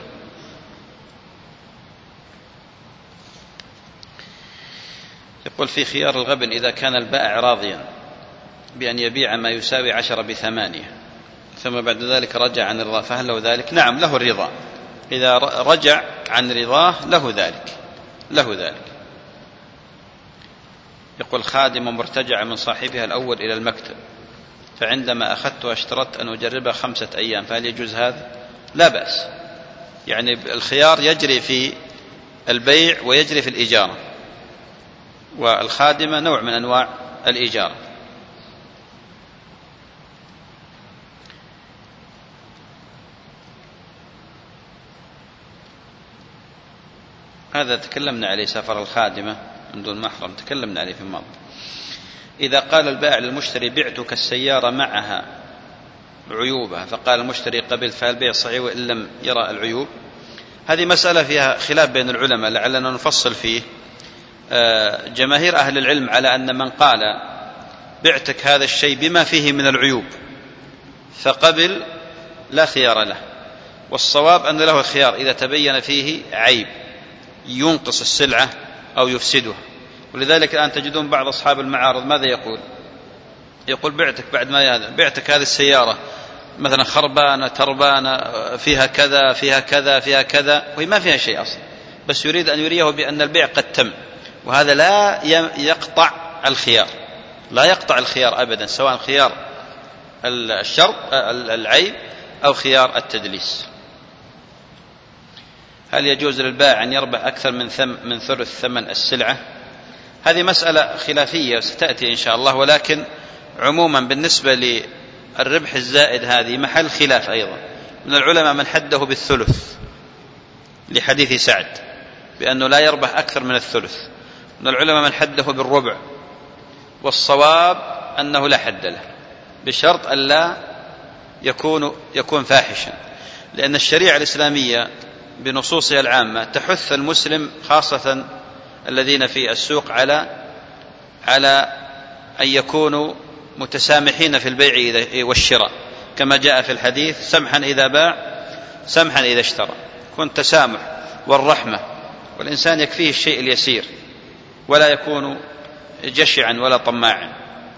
يقول في خيار الغبن إذا كان البائع راضيا بأن يبيع ما يساوي عشرة بثمانية ثم بعد ذلك رجع عن الرضا فهل له ذلك؟ نعم له الرضا، إذا رجع عن رضاه له ذلك له ذلك. يقول خادمة مرتجعة من صاحبها الأول إلى المكتب، فعندما أخذتها اشترطت أن أجربها خمسة أيام، فهل يجوز هذا؟ لا بأس، يعني الخيار يجري في البيع ويجري في الإجارة، والخادمة نوع من أنواع الإجارة. هذا تكلمنا عليه، سفر الخادمة من دون محرم تكلمنا عليه في الماضي. إذا قال البائع للمشتري بعتك السيارة معها عيوبها، فقال المشتري قبلت، فهل البيع صحيح وإن لم يرى العيوب؟ هذه مسألة فيها خلاف بين العلماء لعلنا نفصل فيه. جماهير أهل العلم على أن من قال بعتك هذا الشيء بما فيه من العيوب فقبل لا خيار له، والصواب أن له الخيار إذا تبين فيه عيب ينقص السلعة أو يفسدها. ولذلك الآن تجدون بعض أصحاب المعارض ماذا يقول؟ يقول بعتك بعد ما هذا بعتك هذه السيارة مثلا خربانة تربانة فيها كذا فيها كذا فيها كذا، وهي ما فيها شيء أصلا، بس يريد أن يريه بأن البيع قد تم، وهذا لا يقطع الخيار، لا يقطع الخيار أبدا، سواء خيار الشرط العيب أو خيار التدليس. هل يجوز للبائع أن يربح أكثر من ثم من ثلث ثمن السلعة؟ هذه مسألة خلافية ستأتي إن شاء الله، ولكن عموما بالنسبة للربح الزائد هذه محل خلاف أيضا. من العلماء من حده بالثلث لحديث سعد بأنه لا يربح أكثر من الثلث، من العلماء من حده بالربع، والصواب أنه لا حد له بشرط أن لا يكون يكون فاحشا، لأن الشريعة الإسلامية بنصوصها العامة تحث المسلم خاصة الذين في السوق على على أن يكونوا متسامحين في البيع والشراء، كما جاء في الحديث سمحا إذا باع سمحا إذا اشترى. كن تسامح والرحمة، والإنسان يكفيه الشيء اليسير ولا يكون جشعا ولا طماعا.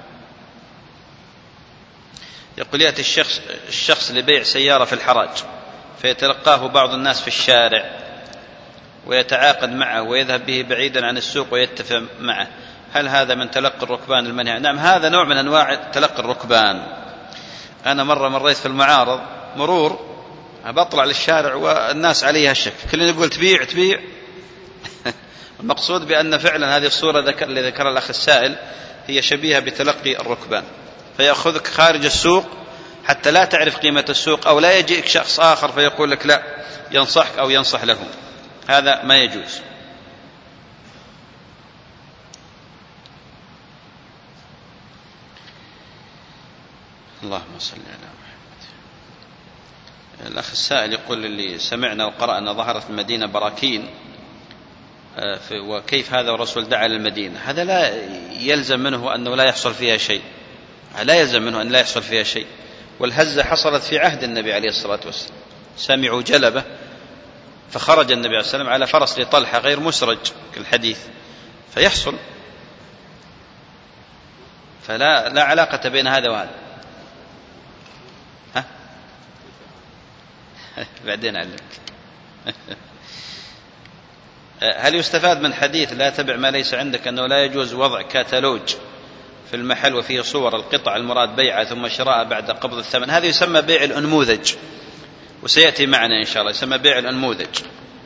يقول يأتي الشخص, الشخص لبيع سيارة في الحراج فيتلقاه بعض الناس في الشارع ويتعاقد معه ويذهب به بعيدا عن السوق ويتفق معه، هل هذا من تلقي الركبان المنهي؟ نعم، هذا نوع من أنواع تلقي الركبان. أنا مرة مريت في المعارض مرور بطلع للشارع والناس عليها الشك، كلنا يقول تبيع تبيع المقصود بأن فعلا هذه الصورة اللي ذكر الأخ السائل هي شبيهة بتلقي الركبان، فيأخذك خارج السوق حتى لا تعرف قيمة السوق، أو لا يجيك شخص آخر فيقول لك لا ينصحك أو ينصح له، هذا ما يجوز. اللهم صل على محمد. الأخ السائل يقول اللي سمعنا وقرأنا ظهرت المدينة براكين، وكيف هذا والرسول دعا للمدينة؟ هذا لا يلزم منه أنه لا يحصل فيها شيء، لا يلزم منه أن لا يحصل فيها شيء. والهزة حصلت في عهد النبي عليه الصلاة والسلام، سمعوا جلبة فخرج النبي عليه الصلاة والسلام على فرس لطلحة غير مسرج كالحديث فيحصل، فلا لا علاقة بين هذا وهذا. ها بعدين أعلمك. هل يستفاد من حديث لا تبع ما ليس عندك أنه لا يجوز وضع كتالوج في المحل وفيه صور القطع المراد بيعها ثم شراءها بعد قبض الثمن؟ هذا يسمى بيع الأنموذج، وسيأتي معنا إن شاء الله، يسمى بيع الأنموذج.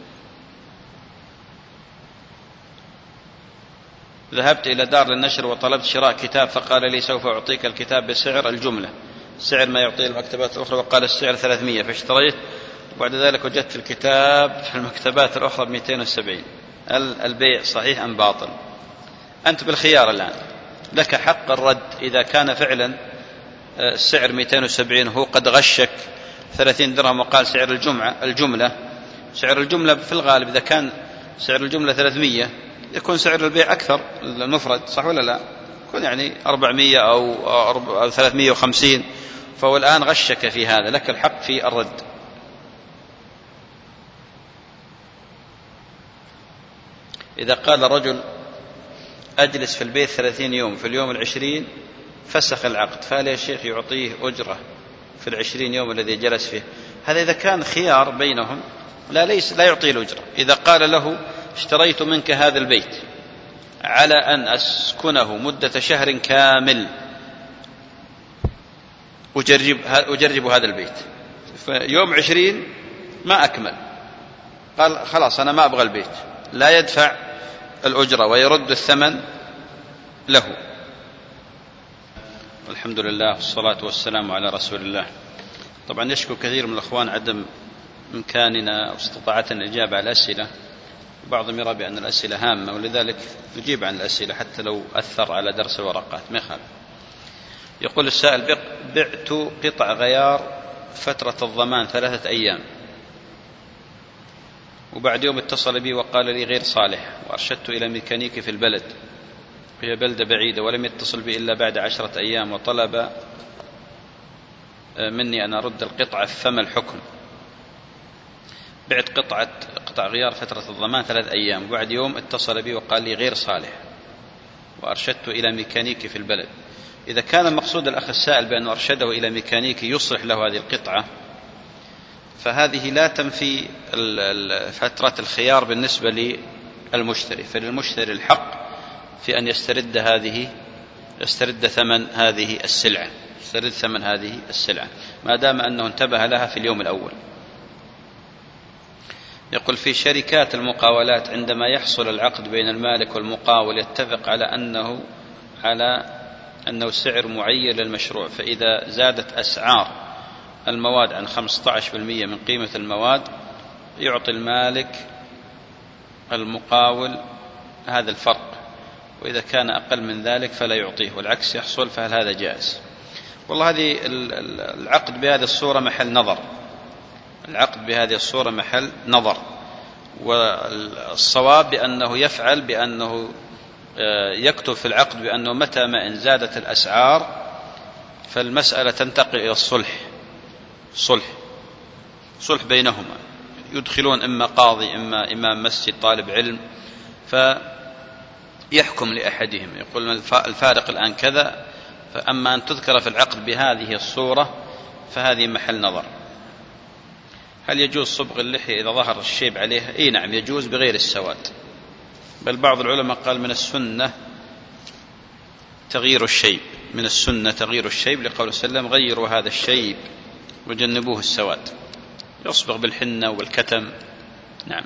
ذهبت إلى دار للنشر وطلبت شراء كتاب فقال لي سوف أعطيك الكتاب بسعر الجملة، سعر ما يعطيه المكتبات الأخرى، وقال السعر ثلاثمية، فاشتريت وبعد ذلك وجدت الكتاب في المكتبات الأخرى بمئتين وسبعين. هل البيع صحيح أم باطل؟ أنت بالخيار الآن، لك حق الرد إذا كان فعلا السعر مئتين وسبعين وهو قد غشك ثلاثين درهم وقال سعر الجمعة الجملة. سعر الجملة في الغالب إذا كان سعر الجملة ثلاثمية يكون سعر البيع أكثر المفرد، صح ولا لا؟ يكون يعني أربعمية أو ثلاثمية وخمسين، فهو الآن غشك في هذا، لك الحق في الرد. إذا قال رجل أجلس في البيت ثلاثين يوم، في اليوم العشرين فسخ العقد، فهل يا شيخ يعطيه أجرة في العشرين يوم الذي جلس فيه؟ هذا إذا كان خيار بينهم لا ليس لا يعطيه الأجرة. إذا قال له اشتريت منك هذا البيت على أن أسكنه مدة شهر كامل أجرب, أجرب هذا البيت، يوم عشرين ما أكمل، قال خلاص أنا ما أبغى البيت، لا يدفع الأجرة ويرد الثمن له. الحمد لله والصلاة والسلام على رسول الله. طبعا يشكو كثير من الأخوان عدم إمكاننا واستطاعتنا الإجابة على الأسئلة، بعضهم يرى بأن الأسئلة هامة، ولذلك نجيب عن الأسئلة حتى لو أثر على درس الورقات ما يخالف. يقول السائل: بعت قطع غيار فترة الضمان ثلاثة أيام، وبعد يوم اتصل بي وقال لي غير صالح، وأرشدت إلى ميكانيكي في البلد، وهي بلدة بعيدة، ولم يتصل بي إلا بعد عشرة أيام، وطلب مني أن أرد القطعة، فما الحكم؟ بعت قطعة قطع غيار فترة الضمان ثلاث أيام، وبعد يوم اتصل بي وقال لي غير صالح، وأرشدت إلى ميكانيكي في البلد. إذا كان المقصود الأخ السائل بأنه أرشده إلى ميكانيكي يصلح له هذه القطعة، فهذه لا تنفي فترة الخيار بالنسبة للمشتري، فللمشتري الحق في أن يسترد هذه يسترد ثمن هذه السلعة يسترد ثمن هذه السلعة ما دام أنه انتبه لها في اليوم الأول. يقول: في شركات المقاولات عندما يحصل العقد بين المالك والمقاول يتفق على أنه على أنه سعر معين للمشروع، فإذا زادت أسعار المواد عن خمسة عشر بالمئة من قيمة المواد يعطي المالك المقاول هذا الفرق، وإذا كان أقل من ذلك فلا يعطيه، والعكس يحصل، فهل هذا جائز؟ والله هذه العقد بهذه الصورة محل نظر العقد بهذه الصورة محل نظر والصواب بأنه يفعل بأنه يكتب في العقد بأنه متى ما إن زادت الأسعار فالمسألة تنتقل إلى الصلح صلح صلح بينهما، يدخلون إما قاضي إما إمام مسجد طالب علم فيحكم لأحدهم، يقول الفارق الآن كذا، فأما أن تذكر في العقد بهذه الصورة فهذه محل نظر. هل يجوز صبغ اللحية إذا ظهر الشيب عليها؟ إيه نعم يجوز بغير السواد، بل بعض العلماء قال من السنة تغيير الشيب من السنة تغيير الشيب لقول صلى الله عليه وسلم: غيروا هذا الشيب وجنبوه السواد. يصبغ بالحنة والكتم. نعم.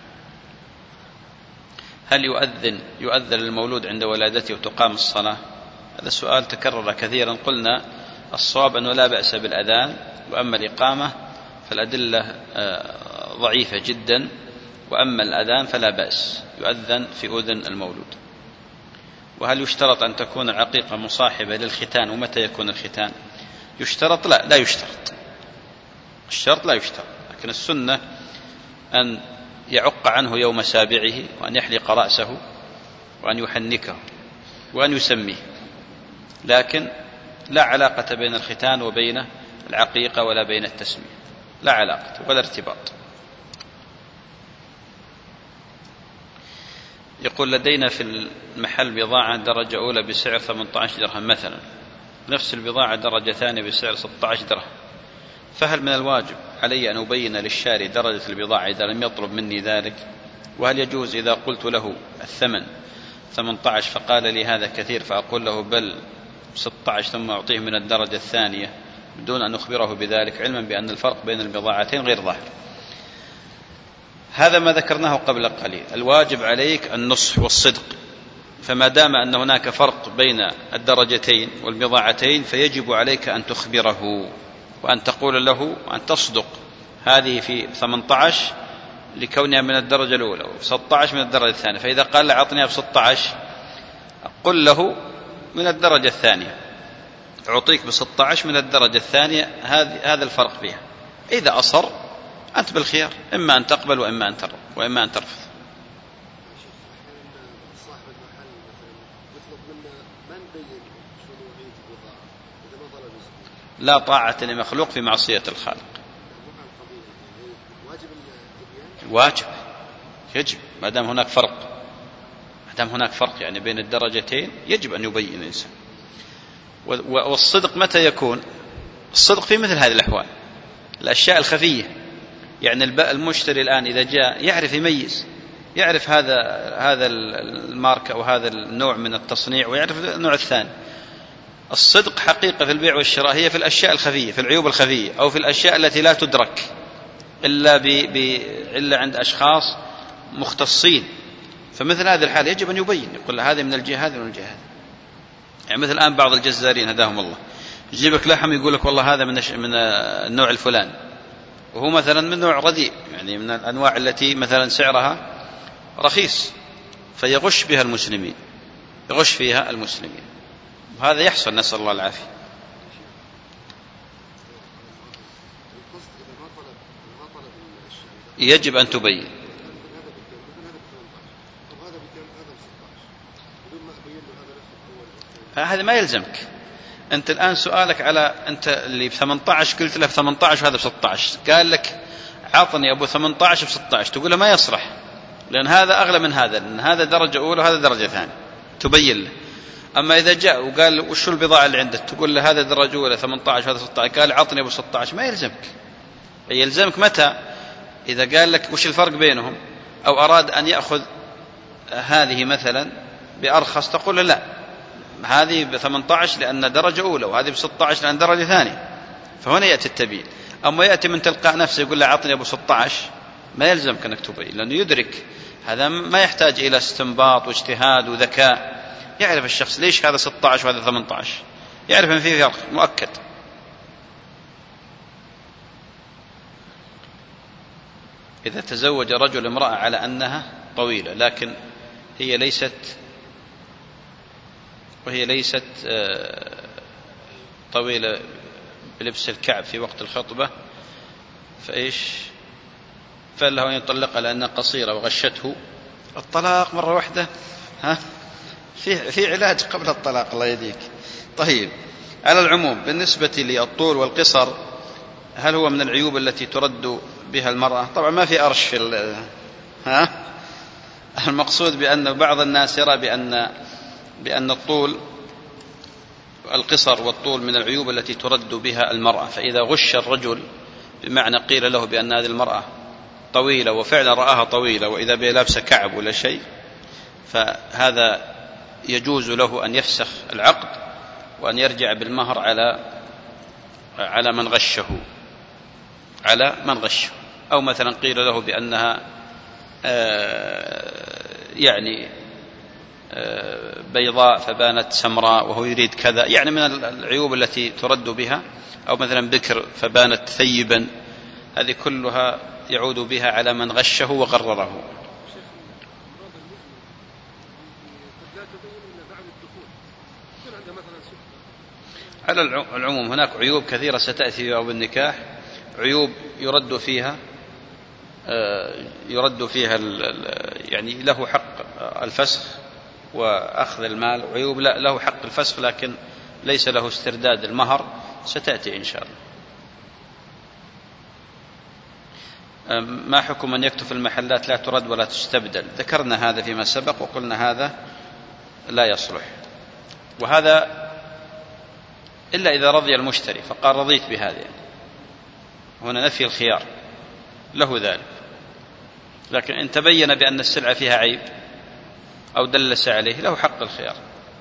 هل يؤذن يؤذن المولود عند ولادته وتقام الصلاة؟ هذا السؤال تكرر كثيرا. قلنا الصواب أنه لا بأس بالأذان، وأما الإقامة فالأدلة ضعيفة جدا، وأما الأذان فلا بأس يؤذن في أذن المولود. وهل يشترط أن تكون العقيقة مصاحبة للختان؟ ومتى يكون الختان؟ يشترط؟ لا لا يشترط الشرط لا يشترط، لكن السنة أن يعق عنه يوم سابعه، وأن يحلق رأسه، وأن يحنكه، وأن يسميه، لكن لا علاقة بين الختان وبين العقيقة ولا بين التسمية، لا علاقة ولا ارتباط. يقول: لدينا في المحل بضاعة درجة أولى بسعر ثمانية عشر درهم مثلا، نفس البضاعة درجة ثانية بسعر ستة عشر درهم، فهل من الواجب علي أن أبين للشاري درجة البضاعة إذا لم يطلب مني ذلك؟ وهل يجوز إذا قلت له الثمن ثمانية عشر فقال لي هذا كثير فأقول له بل ستة عشر ثم أعطيه من الدرجة الثانية بدون أن أخبره بذلك، علما بأن الفرق بين البضاعتين غير ظاهر؟ هذا ما ذكرناه قبل قليل. الواجب عليك النصح والصدق، فما دام أن هناك فرق بين الدرجتين والبضاعتين فيجب عليك أن تخبره، وأن تقول له أن تصدق هذه في ثمانية عشر لكونها من الدرجة الأولى وستة عشر من الدرجة الثانية، فإذا قال له أعطنيها بستة عشر قل له من الدرجة الثانية، أعطيك بستة عشر من الدرجة الثانية، هذا الفرق فيها. إذا أصر أنت بالخيار، إما أن تقبل وإما أن ترفض وإما أن ترفض. لا طاعة لمخلوق في معصية الخالق. واجب يجب ما دام هناك فرق ما دام هناك فرق يعني بين الدرجتين يجب أن يبين الإنسان. والصدق متى يكون؟ الصدق في مثل هذه الأحوال، الأشياء الخفية، يعني المشتري الآن إذا جاء يعرف يميز، يعرف هذا هذا الماركة وهذا النوع من التصنيع ويعرف النوع الثاني. الصدق حقيقة في البيع والشراء هي في الأشياء الخفية، في العيوب الخفية، أو في الأشياء التي لا تدرك إلا إلا عند أشخاص مختصين. فمثل هذه الحالة يجب أن يبين، يقول هذه من الجهة هذه من الجهة هذه. يعني مثل الآن بعض الجزارين هداهم الله يجيبك لحم يقول لك والله هذا من من النوع الفلاني، وهو مثلا من نوع رديء، يعني من الأنواع التي مثلا سعرها رخيص فيغش بها المسلمين، يغش فيها المسلمين، وهذا يحصل، نسأل الله العافية. يجب أن تبين. هذا ما يلزمك. أنت الآن سؤالك على أنت اللي ب ثمانية عشر قلت له ب ثمانية عشر وهذا ب ستة عشر، قال لك عطني أبو ثمانية عشر ب ستة عشر، تقول له ما يصلح لأن هذا أغلى من هذا، لأن هذا درجة أولى وهذا درجة ثانية، تبين له. أما إذا جاء وقال وش البضاعة اللي عندك، تقول له هذا درجة أولى ثمانية عشر وهذا ستة عشر، قال عطني أبو ستة عشر، ما يلزمك. يلزمك متى؟ إذا قال لك وش الفرق بينهم، أو أراد أن يأخذ هذه مثلا بأرخص، تقول له لا، هذه ب ثمانية عشر لأن درجة أولى وهذه ب ستة عشر لأن درجة ثانية، فهنا يأتي التبيين. أما يأتي من تلقاء نفسه يقول له عطني أبو ستة عشر، ما يلزمك أنك تبين، لأنه يدرك هذا ما يحتاج إلى استنباط واجتهاد وذكاء، يعرف الشخص ليش هذا ستة عشر وهذا ثمانية عشر، يعرف أن فيه فرق مؤكد. إذا تزوج رجل امرأة على أنها طويلة لكن هي ليست وهي ليست طويلة بلبس الكعب في وقت الخطبة، فإيش فله أن يطلقها لأنها قصيرة وغشته؟ الطلاق مرة واحدة، ها في في علاج قبل الطلاق، الله يهديك. طيب، على العموم بالنسبة للطول والقصر، هل هو من العيوب التي ترد بها المرأة؟ طبعا ما في أرش في ها المقصود بأن بعض الناس يرى بأن بأن الطول القصر والطول من العيوب التي ترد بها المرأة، فإذا غش الرجل بمعنى قيل له بأن هذه المرأة طويلة وفعلا رآها طويلة وإذا بها لابسة كعب ولا شيء، فهذا يجوز له أن يفسخ العقد وأن يرجع بالمهر على على من غشه على من غشه أو مثلا قيل له بأنها يعني بيضاء فبانت سمراء وهو يريد كذا، يعني من العيوب التي ترد بها، أو مثلا بكر فبانت ثيبا، هذه كلها يعود بها على من غشه وغرره. على العموم هناك عيوب كثيرة ستأتي في باب النكاح، عيوب يرد فيها يرد فيها يعني له حق الفسخ وأخذ المال، وعيوب لا له حق الفسخ لكن ليس له استرداد المهر، ستأتي إن شاء الله. ما حكم من يكتب في المحلات لا ترد ولا تستبدل؟ ذكرنا هذا فيما سبق وقلنا هذا لا يصلح، وهذا إلا إذا رضي المشتري فقال رضيت بهذا، هنا نفي الخيار له ذلك. لكن إن تبين بأن السلعة فيها عيب أو دلس عليه له حق الخيار.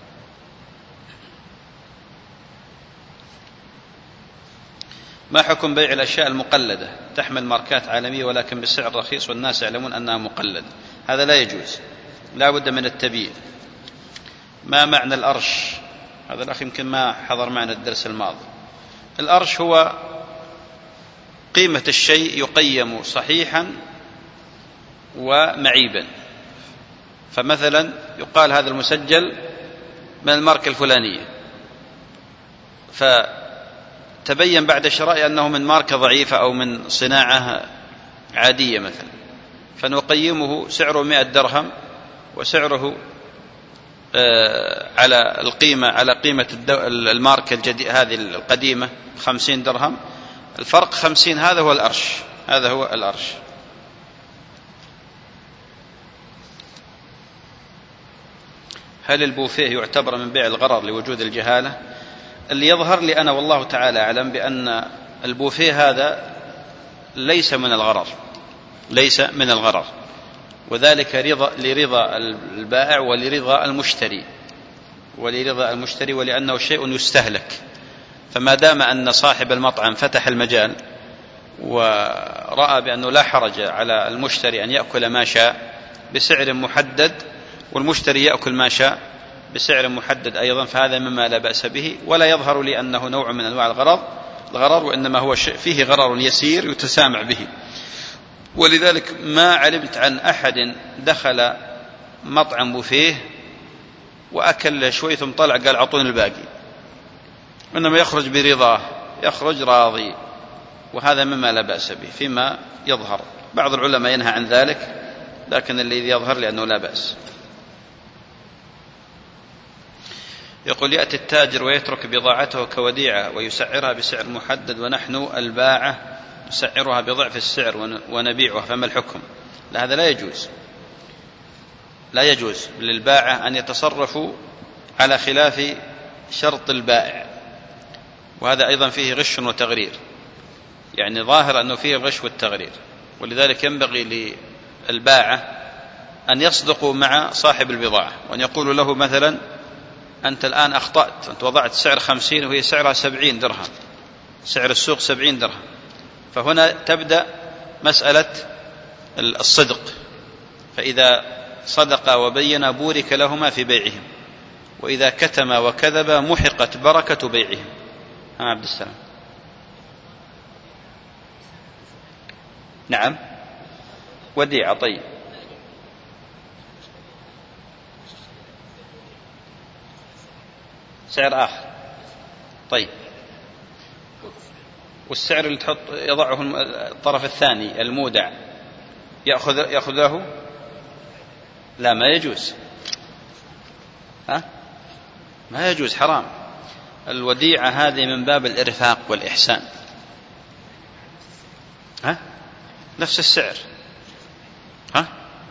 ما حكم بيع الأشياء المقلدة تحمل ماركات عالمية ولكن بسعر رخيص والناس يعلمون أنها مقلدة؟ هذا لا يجوز، لا بد من التبيين. ما معنى الأرش؟ هذا الأخ يمكن ما حضر معنا الدرس الماضي. الأرش هو قيمة الشيء يقيم صحيحا ومعيبا، فمثلا يقال هذا المسجل من الماركة الفلانية، فتبين بعد شراء أنه من ماركة ضعيفة أو من صناعة عادية مثلا، فنقيمه سعره مئة درهم وسعره على القيمة على قيمة الماركة الجديدة هذه القديمة خمسين درهم، الفرق خمسين، هذا هو الأرش، هذا هو الأرش. هل البوفيه يعتبر من بيع الغرر لوجود الجهالة؟ اللي يظهر لي أنا والله تعالى أعلم بأن البوفيه هذا ليس من الغرر، ليس من الغرر، وذلك رضا لرضا البائع ولرضا المشتري ولرضا المشتري ولأنه شيء يستهلك. فما دام أن صاحب المطعم فتح المجال ورأى بأنه لا حرج على المشتري أن يأكل ما شاء بسعر محدد والمشتري يأكل ما شاء بسعر محدد أيضا، فهذا مما لا بأس به، ولا يظهر لي أنه نوع من أنواع الغرر الغرر وإنما هو فيه غرر يسير يتسامع به. ولذلك ما علمت عن أحد دخل مطعم بوفيه وأكل شوي ثم طلع قال عطوني الباقي، إنما يخرج برضاه، يخرج راضي، وهذا مما لا بأس به فيما يظهر. بعض العلماء ينهى عن ذلك، لكن الذي يظهر لأنه لا بأس. يقول يأتي التاجر ويترك بضاعته كوديعة ويسعرها بسعر محدد ونحن الباعة نسعرها بضعف السعر ونبيعها، فما الحكم؟ لا، هذا لا يجوز. لا يجوز للباعة أن يتصرفوا على خلاف شرط البائع، وهذا أيضا فيه غش وتغرير، يعني ظاهر أنه فيه الغش والتغرير. ولذلك ينبغي للباعة أن يصدقوا مع صاحب البضاعة، وأن يقولوا له مثلا أنت الآن أخطأت، أنت وضعت سعر خمسين وهي سعرها سبعين درهم، سعر السوق سبعين درهم. فهنا تبدأ مسألة الصدق، فإذا صدق وبين بورك لهما في بيعهم، وإذا كتم وكذب محقت بركة بيعهم. ها عبد السلام. نعم، وديعة. طيب، سعر آخر. طيب، والسعر اللي تحط يضعه الطرف الثاني المودع يأخذ يأخذ له؟ لا، ما يجوز. ها؟ ما يجوز، حرام. الوديعة هذه من باب الإرفاق والإحسان. ها؟ نفس السعر. ها؟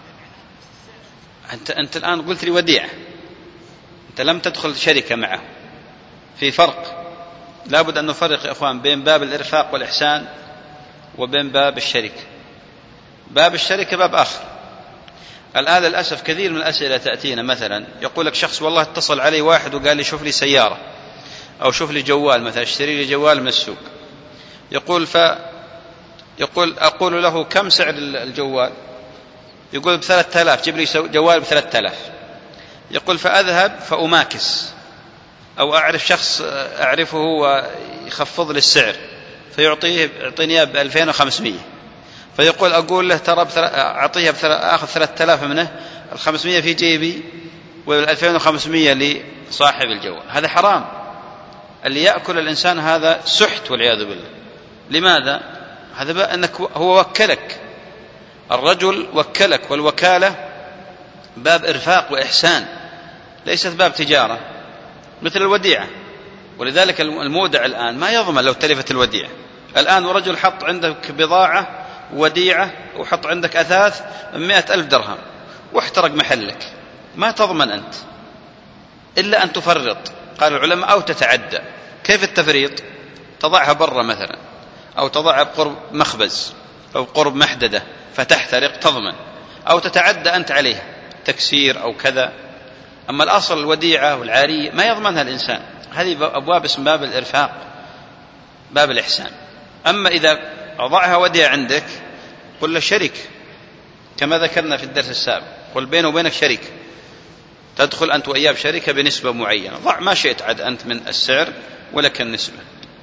أنت أنت الآن قلت لي وديعة، أنت لم تدخل شركة معه، في فرق. لابد أن نفرق يا أخوان بين باب الإرفاق والإحسان وبين باب الشركة. باب الشركة باب آخر. الآن للأسف كثير من الأسئلة تأتينا، مثلا يقول لك شخص والله اتصل علي واحد وقال لي شوف لي سيارة أو شوف لي جوال، مثلا اشتري لي جوال من السوق. يقول ف يقول أقول له كم سعر الجوال؟ يقول بثلاثة آلاف، جيب لي جوال بثلاثة آلاف. يقول فأذهب فأماكس، أو أعرف شخص أعرفه ويخفض لي السعر فيعطيه يعطيني إياه بألفين وخمسمائة. فيقول أقول له ترى أعطيه أخذ ثلاثة آلاف منه، الخمسمائة في جيبي والألفين وخمسمائة لصاحب الجوال. هذا حرام. اللي يأكل الإنسان هذا سحت والعياذ بالله. لماذا؟ هذا بقى أنك هو وكلك، الرجل وكلك، والوكالة باب إرفاق وإحسان، ليست باب تجارة مثل الوديعة. ولذلك المودع الآن ما يضمن لو تلفت الوديعة. الآن ورجل حط عندك بضاعة وديعة وحط عندك أثاث مئة ألف درهم واحترق محلك، ما تضمن أنت إلا أن تفرط. قال العلماء أو تتعدى. كيف التفريط؟ تضعها برا مثلا، أو تضعها بقرب مخبز أو قرب محددة فتحترق، تضمن. أو تتعدى أنت عليها تكسير أو كذا. أما الأصل الوديعة والعارية ما يضمنها الإنسان. هذه أبواب اسم باب الإرفاق، باب الإحسان. أما إذا أضعها وديعة عندك قل له شريك، كما ذكرنا في الدرس السابق، قل بينه وبينك شريك، تدخل أنت وإياه بشركة بنسبة معينة، ضع ما شئت عد أنت من السعر ولك النسبة.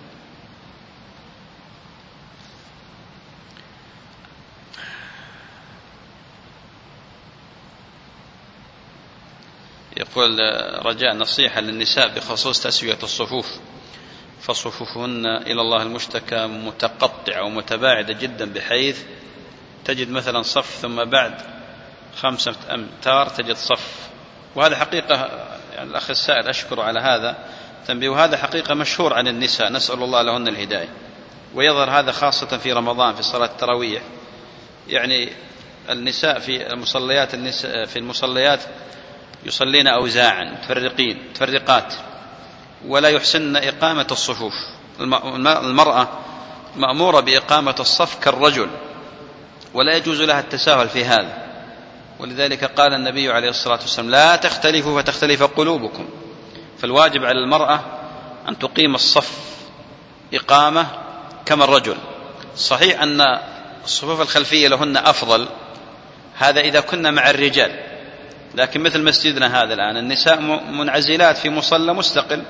يقول رجاء نصيحة للنساء بخصوص تسوية الصفوف، فصفوفهن إلى الله المشتكى متقطعة ومتباعدة جدا، بحيث تجد مثلا صف ثم بعد خمسة أمتار تجد صف. وهذا حقيقة، يعني الأخ السائل أشكر على هذا تنبيه، وهذا حقيقة مشهور عن النساء، نسأل الله لهن الهداية. ويظهر هذا خاصة في رمضان في صلاة التراويح. يعني النساء في المصليات النساء في المصليات يصلين أوزاعا متفرقين تفرقات، ولا يحسن إقامة الصفوف. المرأة مأمورة بإقامة الصف كالرجل، ولا يجوز لها التساهل في هذا. ولذلك قال النبي عليه الصلاة والسلام لا تختلفوا فتختلف قلوبكم. فالواجب على المرأة أن تقيم الصف إقامة كما الرجل. صحيح أن الصفوف الخلفية لهن أفضل، هذا إذا كنا مع الرجال، لكن مثل مسجدنا هذا الآن النساء منعزلات في مصلى مستقل،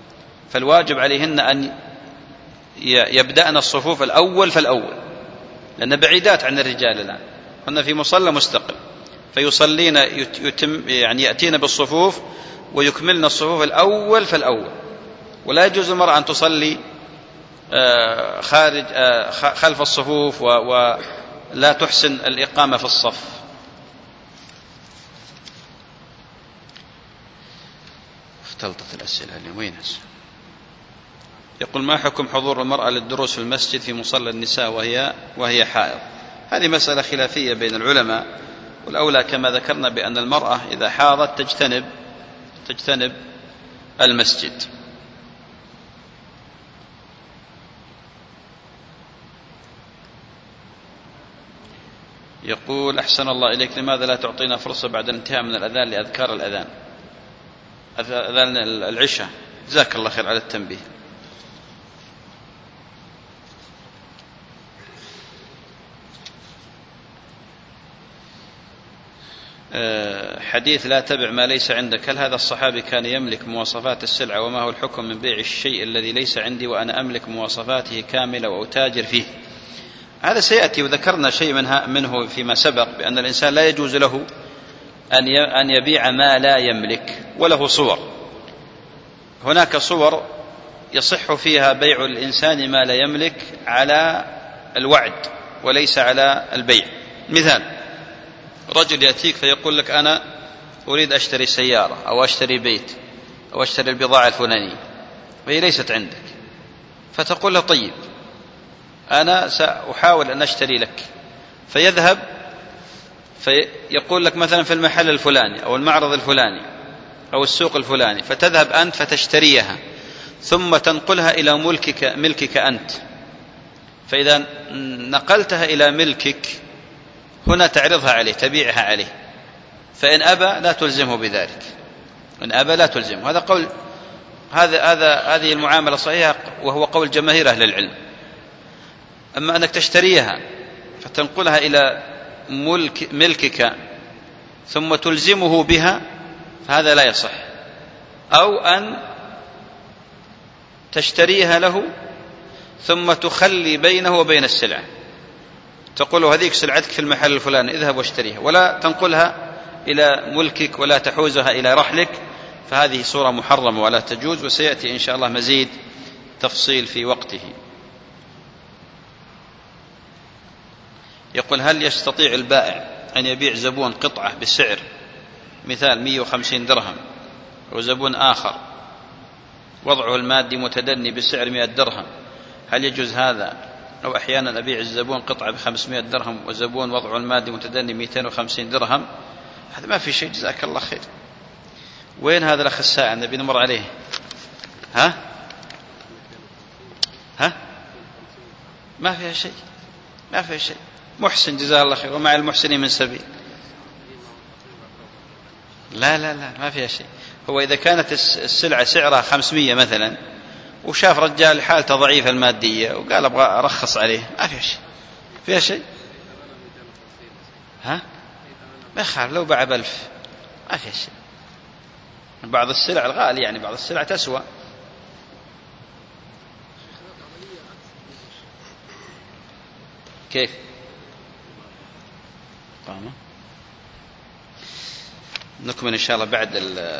فالواجب عليهن أن يبدأن الصفوف الأول فالأول، لأن بعيدات عن الرجال الآن، هن في مصلى مستقل، فيصلين يتم يعني يأتين بالصفوف ويكملن الصفوف الأول فالأول، ولا يجوز المرأة أن تصلي خارج خلف الصفوف ولا تحسن الإقامة في الصف. اختلطت الأسئلة اليوم. وين يقول: ما حكم حضور المرأة للدروس في المسجد في مصلى النساء وهي وهي حائض؟ هذه مسألة خلافية بين العلماء، والأولى كما ذكرنا بأن المرأة إذا حاضت تجتنب تجتنب المسجد. يقول: أحسن الله إليك، لماذا لا تعطينا فرصة بعد الانتهاء من الأذان لأذكار الأذان أذان العشاء؟ جزاك الله خير على التنبيه. حديث لا تبع ما ليس عندك، هل هذا الصحابي كان يملك مواصفات السلعة؟ وما هو الحكم من بيع الشيء الذي ليس عندي وأنا أملك مواصفاته كاملة وأتاجر فيه؟ هذا سيأتي، وذكرنا شيء منها منه فيما سبق، بأن الإنسان لا يجوز له أن يبيع ما لا يملك، وله صور. هناك صور يصح فيها بيع الإنسان ما لا يملك على الوعد وليس على البيع. مثال: رجل يأتيك فيقول لك: أنا أريد أشتري سيارة أو أشتري بيت أو أشتري البضاعة الفلانية، وهي ليست عندك، فتقول له: طيب أنا سأحاول أن أشتري لك. فيذهب فيقول لك مثلا في المحل الفلاني أو المعرض الفلاني أو السوق الفلاني، فتذهب أنت فتشتريها ثم تنقلها إلى ملكك ملكك أنت. فإذا نقلتها إلى ملكك هنا تعرضها عليه، تبيعها عليه، فإن أبى لا تلزمه بذلك، إن أبى لا تلزمه. هذا قول هذا هذا هذه المعاملة صحيحة، وهو قول جماهير أهل العلم. أما أنك تشتريها فتنقلها إلى ملك ملكك ثم تلزمه بها فهذا لا يصح. أو أن تشتريها له ثم تخلي بينه وبين السلعة، تقول له: هذيك سلعتك في المحل الفلاني، اذهب واشتريها، ولا تنقلها إلى ملكك ولا تحوزها إلى رحلك، فهذه صورة محرمة ولا تجوز، وسيأتي إن شاء الله مزيد تفصيل في وقته. يقول: هل يستطيع البائع أن يبيع زبون قطعة بسعر مثال مئة وخمسين درهم، وزبون آخر وضعه المادي متدني بسعر مئة درهم، هل يجوز هذا؟ أو أحيانا أبيع الزبون قطعة بخمسمائة درهم وزبون وضعه المادي متدني مئتين وخمسين درهم، هذا ما في شيء. جزاك الله خير. وين هذا الأخ السائل نبي نمر عليه؟ ها ها ما فيها شيء، ما فيها شيء. محسن جزاه الله خير، ومع المحسنين من سبيل. لا لا لا ما فيها شيء. هو إذا كانت السلعة سعرها خمسمية مثلا، وشاف رجال حالته ضعيفة المادية وقال أبغى أرخص عليه، ما فيها شيء. فيها شيء؟ ها ما يخالف لو باع بألف، ما فيها شيء. بعض السلع الغالية يعني بعض السلع تسوى. كيف؟ نكمل إن شاء الله بعد